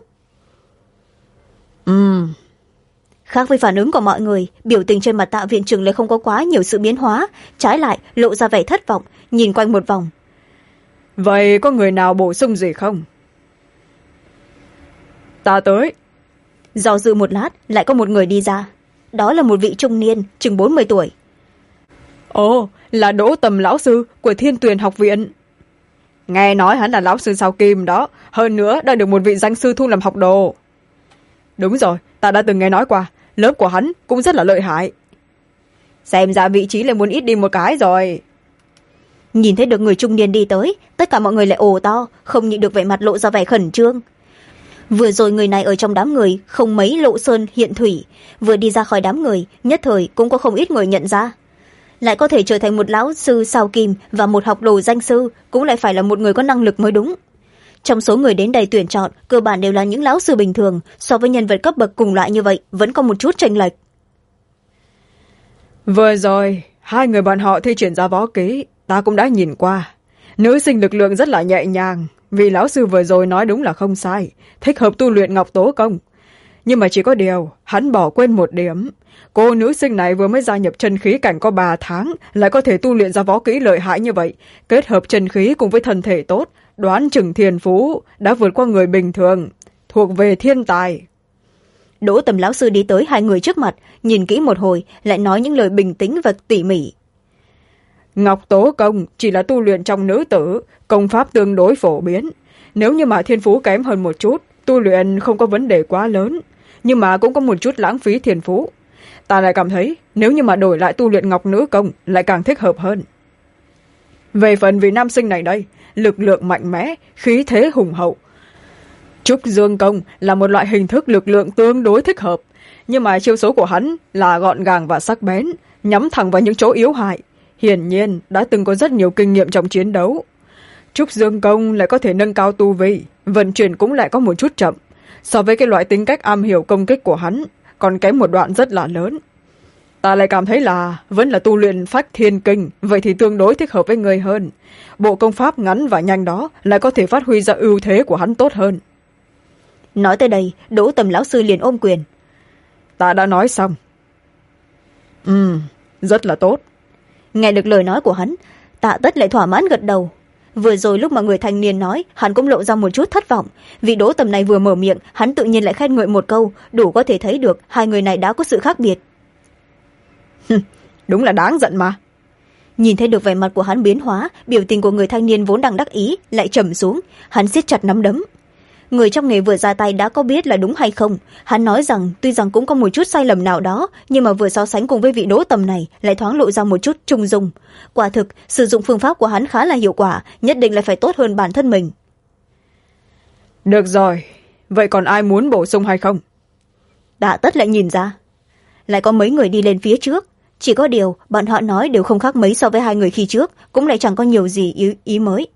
Khác với phản ứng của mọi người, biểu tình trên mặt Tạ viện trưởng lại không có quá nhiều sự biến hóa, trái lại lộ ra vẻ thất vọng, nhìn quanh một vòng. Vậy có người nào bổ sung gì không? Ta tới. Do dự một lát, lại có một người đi ra. Đó là một vị trung niên, chừng 40 tuổi. Ồ, là Đỗ Tầm lão sư của Thiên Tuyền học viện. Nghe nói hắn là lão sư sao kim đó, hơn nữa đã được một vị danh sư thu làm học đồ. Đúng rồi, ta đã từng nghe nói qua, lớp của hắn cũng rất là lợi hại. Xem ra vị trí lại muốn ít đi một cái rồi. Nhìn thấy được người trung niên đi tới, tất cả mọi người lại ồ to, không nhịn được vẻ mặt lộ ra vẻ khẩn trương. Vừa rồi người này ở trong đám người không mấy lộ sơn hiện thủy, vừa đi ra khỏi đám người, nhất thời cũng có không ít người nhận ra. Lại có thể trở thành một lão sư sao kim và một học đồ danh sư, cũng lại phải là một người có năng lực mới đúng. Trong số người đến đây tuyển chọn, cơ bản đều là những lão sư bình thường, so với nhân vật cấp bậc cùng loại như vậy, vẫn có một chút chênh lệch. Vừa rồi, hai người bọn họ thi triển ra võ kỹ, ta cũng đã nhìn qua. Nữ sinh lực lượng rất là nhẹ nhàng, vì lão sư vừa rồi nói đúng là không sai, thích hợp tu luyện Ngọc Tố Công. Nhưng mà chỉ có điều, hắn bỏ quên một điểm. Cô nữ sinh này vừa mới gia nhập chân khí cảnh có 3 tháng, lại có thể tu luyện ra võ kỹ lợi hại như vậy. Kết hợp chân khí cùng với thân thể tốt, đoán chừng thiên phú, đã vượt qua người bình thường, thuộc về thiên tài. Đỗ Tầm lão sư đi tới hai người trước mặt, nhìn kỹ một hồi, lại nói những lời bình tĩnh và tỉ mỉ. Ngọc Tố Công chỉ là tu luyện trong nữ tử, công pháp tương đối phổ biến. Nếu như mà thiên phú kém hơn một chút, tu luyện không có vấn đề quá lớn, nhưng mà cũng có một chút lãng phí thiên phú. Ta lại cảm thấy nếu như mà đổi lại tu luyện Ngọc Nữ Công lại càng thích hợp hơn. Về phần vị nam sinh này đây, lực lượng mạnh mẽ, khí thế hùng hậu. Trúc Dương Công là một loại hình thức lực lượng tương đối thích hợp, nhưng mà chiêu số của hắn là gọn gàng và sắc bén, nhắm thẳng vào những chỗ yếu hại. Hiển nhiên đã từng có rất nhiều kinh nghiệm trong chiến đấu. Trúc Dương Công lại có thể nâng cao tu vi, vận chuyển cũng lại có một chút chậm. So với cái loại tính cách am hiểu công kích của hắn, còn kém một đoạn rất là lớn. Ta lại cảm thấy là vẫn là tu luyện Phách Thiên Kinh, vậy thì tương đối thích hợp với người hơn. Bộ công pháp ngắn và nhanh đó lại có thể phát huy ra ưu thế của hắn tốt hơn. Nói tới đây, Đỗ Tầm lão sư liền ôm quyền. Ta đã nói xong. Rất là tốt. Nghe được lời nói của hắn, Tạ Tất lại thỏa mãn gật đầu. Vừa rồi lúc mà người thanh niên nói, hắn cũng lộ ra một chút thất vọng. Vì Đỗ Tầm này vừa mở miệng, hắn tự nhiên lại khen ngợi một câu, đủ có thể thấy được hai người này đã có sự khác biệt. Đúng là đáng giận mà. Nhìn thấy được vẻ mặt của hắn biến hóa, biểu tình của người thanh niên vốn đang đắc ý lại trầm xuống, hắn siết chặt nắm đấm. Người trong nghề vừa ra tay đã có biết là đúng hay không. Hắn nói rằng tuy rằng cũng có một chút sai lầm nào đó, nhưng mà vừa so sánh cùng với vị Đỗ Tầm này lại thoáng lộ ra một chút trung dung. Quả thực sử dụng phương pháp của hắn khá là hiệu quả, nhất định là phải tốt hơn bản thân mình. Được rồi, vậy còn ai muốn bổ sung hay không? Tạ Tất lại nhìn ra. Lại có mấy người đi lên phía trước. Chỉ có điều bọn họ nói đều không khác mấy so với hai người khi trước, cũng lại chẳng có nhiều gì ý mới.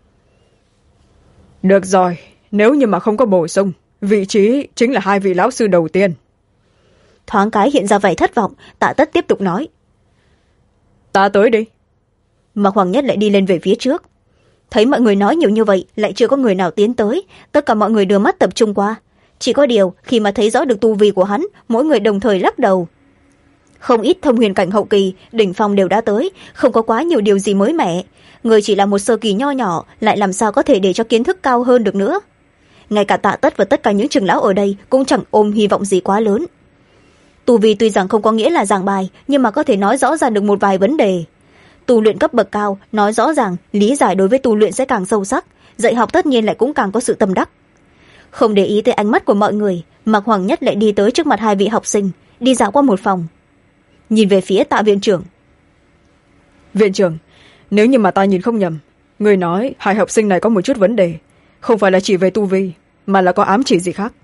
Được rồi, nếu như mà không có bổ sung, vị trí chính là hai vị lão sư đầu tiên. Thoáng cái hiện ra vẻ thất vọng, Tạ Tất tiếp tục nói. Ta tới đi. Mạc Hoàng Nhất lại đi lên về phía trước. Thấy mọi người nói nhiều như vậy, lại chưa có người nào tiến tới, tất cả mọi người đưa mắt tập trung qua. Chỉ có điều, khi mà thấy rõ được tu vi của hắn, mỗi người đồng thời lắc đầu. Không ít thông huyền cảnh hậu kỳ, đỉnh phong đều đã tới, không có quá nhiều điều gì mới mẻ. Người chỉ là một sơ kỳ nho nhỏ, lại làm sao có thể để cho kiến thức cao hơn được nữa. Ngay cả Tạ Tất và tất cả những trưởng lão ở đây cũng chẳng ôm hy vọng gì quá lớn. Tu vi tuy rằng không có nghĩa là giảng bài, nhưng mà có thể nói rõ ràng được một vài vấn đề. Tu luyện cấp bậc cao, nói rõ ràng, lý giải đối với tu luyện sẽ càng sâu sắc, dạy học tất nhiên lại cũng càng có sự tâm đắc. Không để ý tới ánh mắt của mọi người, Mạc Hoàng Nhất lại đi tới trước mặt hai vị học sinh, đi dạo qua một phòng. Nhìn về phía Tạ viện trưởng. Viện trưởng, nếu như mà ta nhìn không nhầm, người nói hai học sinh này có một chút vấn đề, không phải là chỉ về tu vi, mà là có ám chỉ gì khác.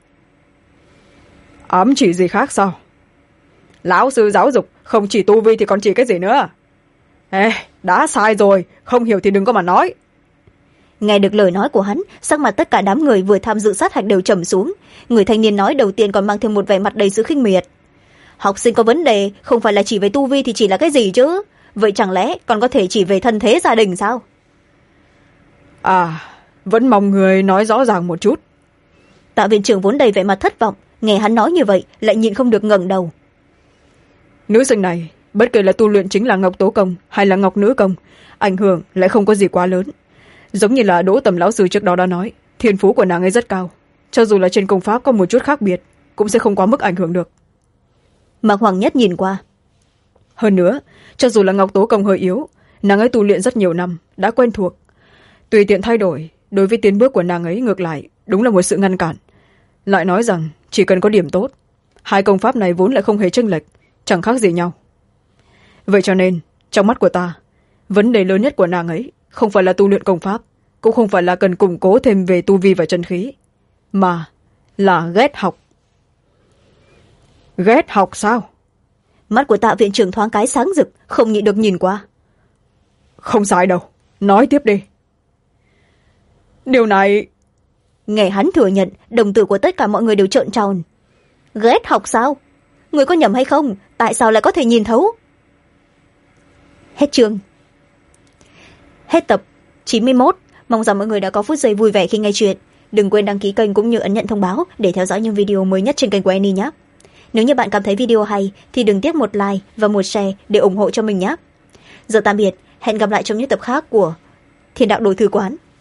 Ám chỉ gì khác sao? Lão sư giáo dục không chỉ tu vi thì còn chỉ cái gì nữa? Ê, đã sai rồi, không hiểu thì đừng có mà nói. Nghe được lời nói của hắn, sắc mặt tất cả đám người vừa tham dự sát hạch đều trầm xuống. Người thanh niên nói đầu tiên còn mang thêm một vẻ mặt đầy sự khinh miệt. Học sinh có vấn đề không phải là chỉ về tu vi thì chỉ là cái gì chứ? Vậy chẳng lẽ còn có thể chỉ về thân thế gia đình sao? À, vẫn mong người nói rõ ràng một chút. Tạ viện trưởng vốn đầy vẻ mặt thất vọng, nghe hắn nói như vậy lại nhịn không được ngẩng đầu. Nữ sinh này, bất kể là tu luyện chính là Ngọc Tố Công hay là Ngọc Nữ Công, ảnh hưởng lại không có gì quá lớn. Giống như là Đỗ Tầm lão sư trước đó đã nói, thiên phú của nàng ấy rất cao, cho dù là trên công pháp có một chút khác biệt cũng sẽ không quá mức ảnh hưởng được. Mạc Hoàng Nhất nhìn qua. Hơn nữa, cho dù là Ngọc Tố Công hơi yếu, nàng ấy tu luyện rất nhiều năm, đã quen thuộc. Tùy tiện thay đổi, đối với tiến bước của nàng ấy ngược lại đúng là một sự ngăn cản. Lại nói rằng chỉ cần có điểm tốt, hai công pháp này vốn lại không hề chênh lệch, chẳng khác gì nhau. Vậy cho nên trong mắt của ta, vấn đề lớn nhất của nàng ấy không phải là tu luyện công pháp, cũng không phải là cần củng cố thêm về tu vi và chân khí, mà là ghét học. Ghét học sao? Mắt của Tạ viện trưởng thoáng cái sáng rực, không nhịn được nhìn qua. Không sai đâu, nói tiếp đi. Điều này... Nghe hắn thừa nhận, đồng tử của tất cả mọi người đều trợn tròn. Ghét học sao? Người có nhầm hay không? Tại sao lại có thể nhìn thấu? Hết chương. Hết tập 91. Mong rằng mọi người đã có phút giây vui vẻ khi nghe chuyện. Đừng quên đăng ký kênh cũng như ấn nhận thông báo để theo dõi những video mới nhất trên kênh của Annie nhé. Nếu như bạn cảm thấy video hay thì đừng tiếc một like và một share để ủng hộ cho mình nhé. Giờ tạm biệt, hẹn gặp lại trong những tập khác của Thiên Đạo Đồ Thư Quán.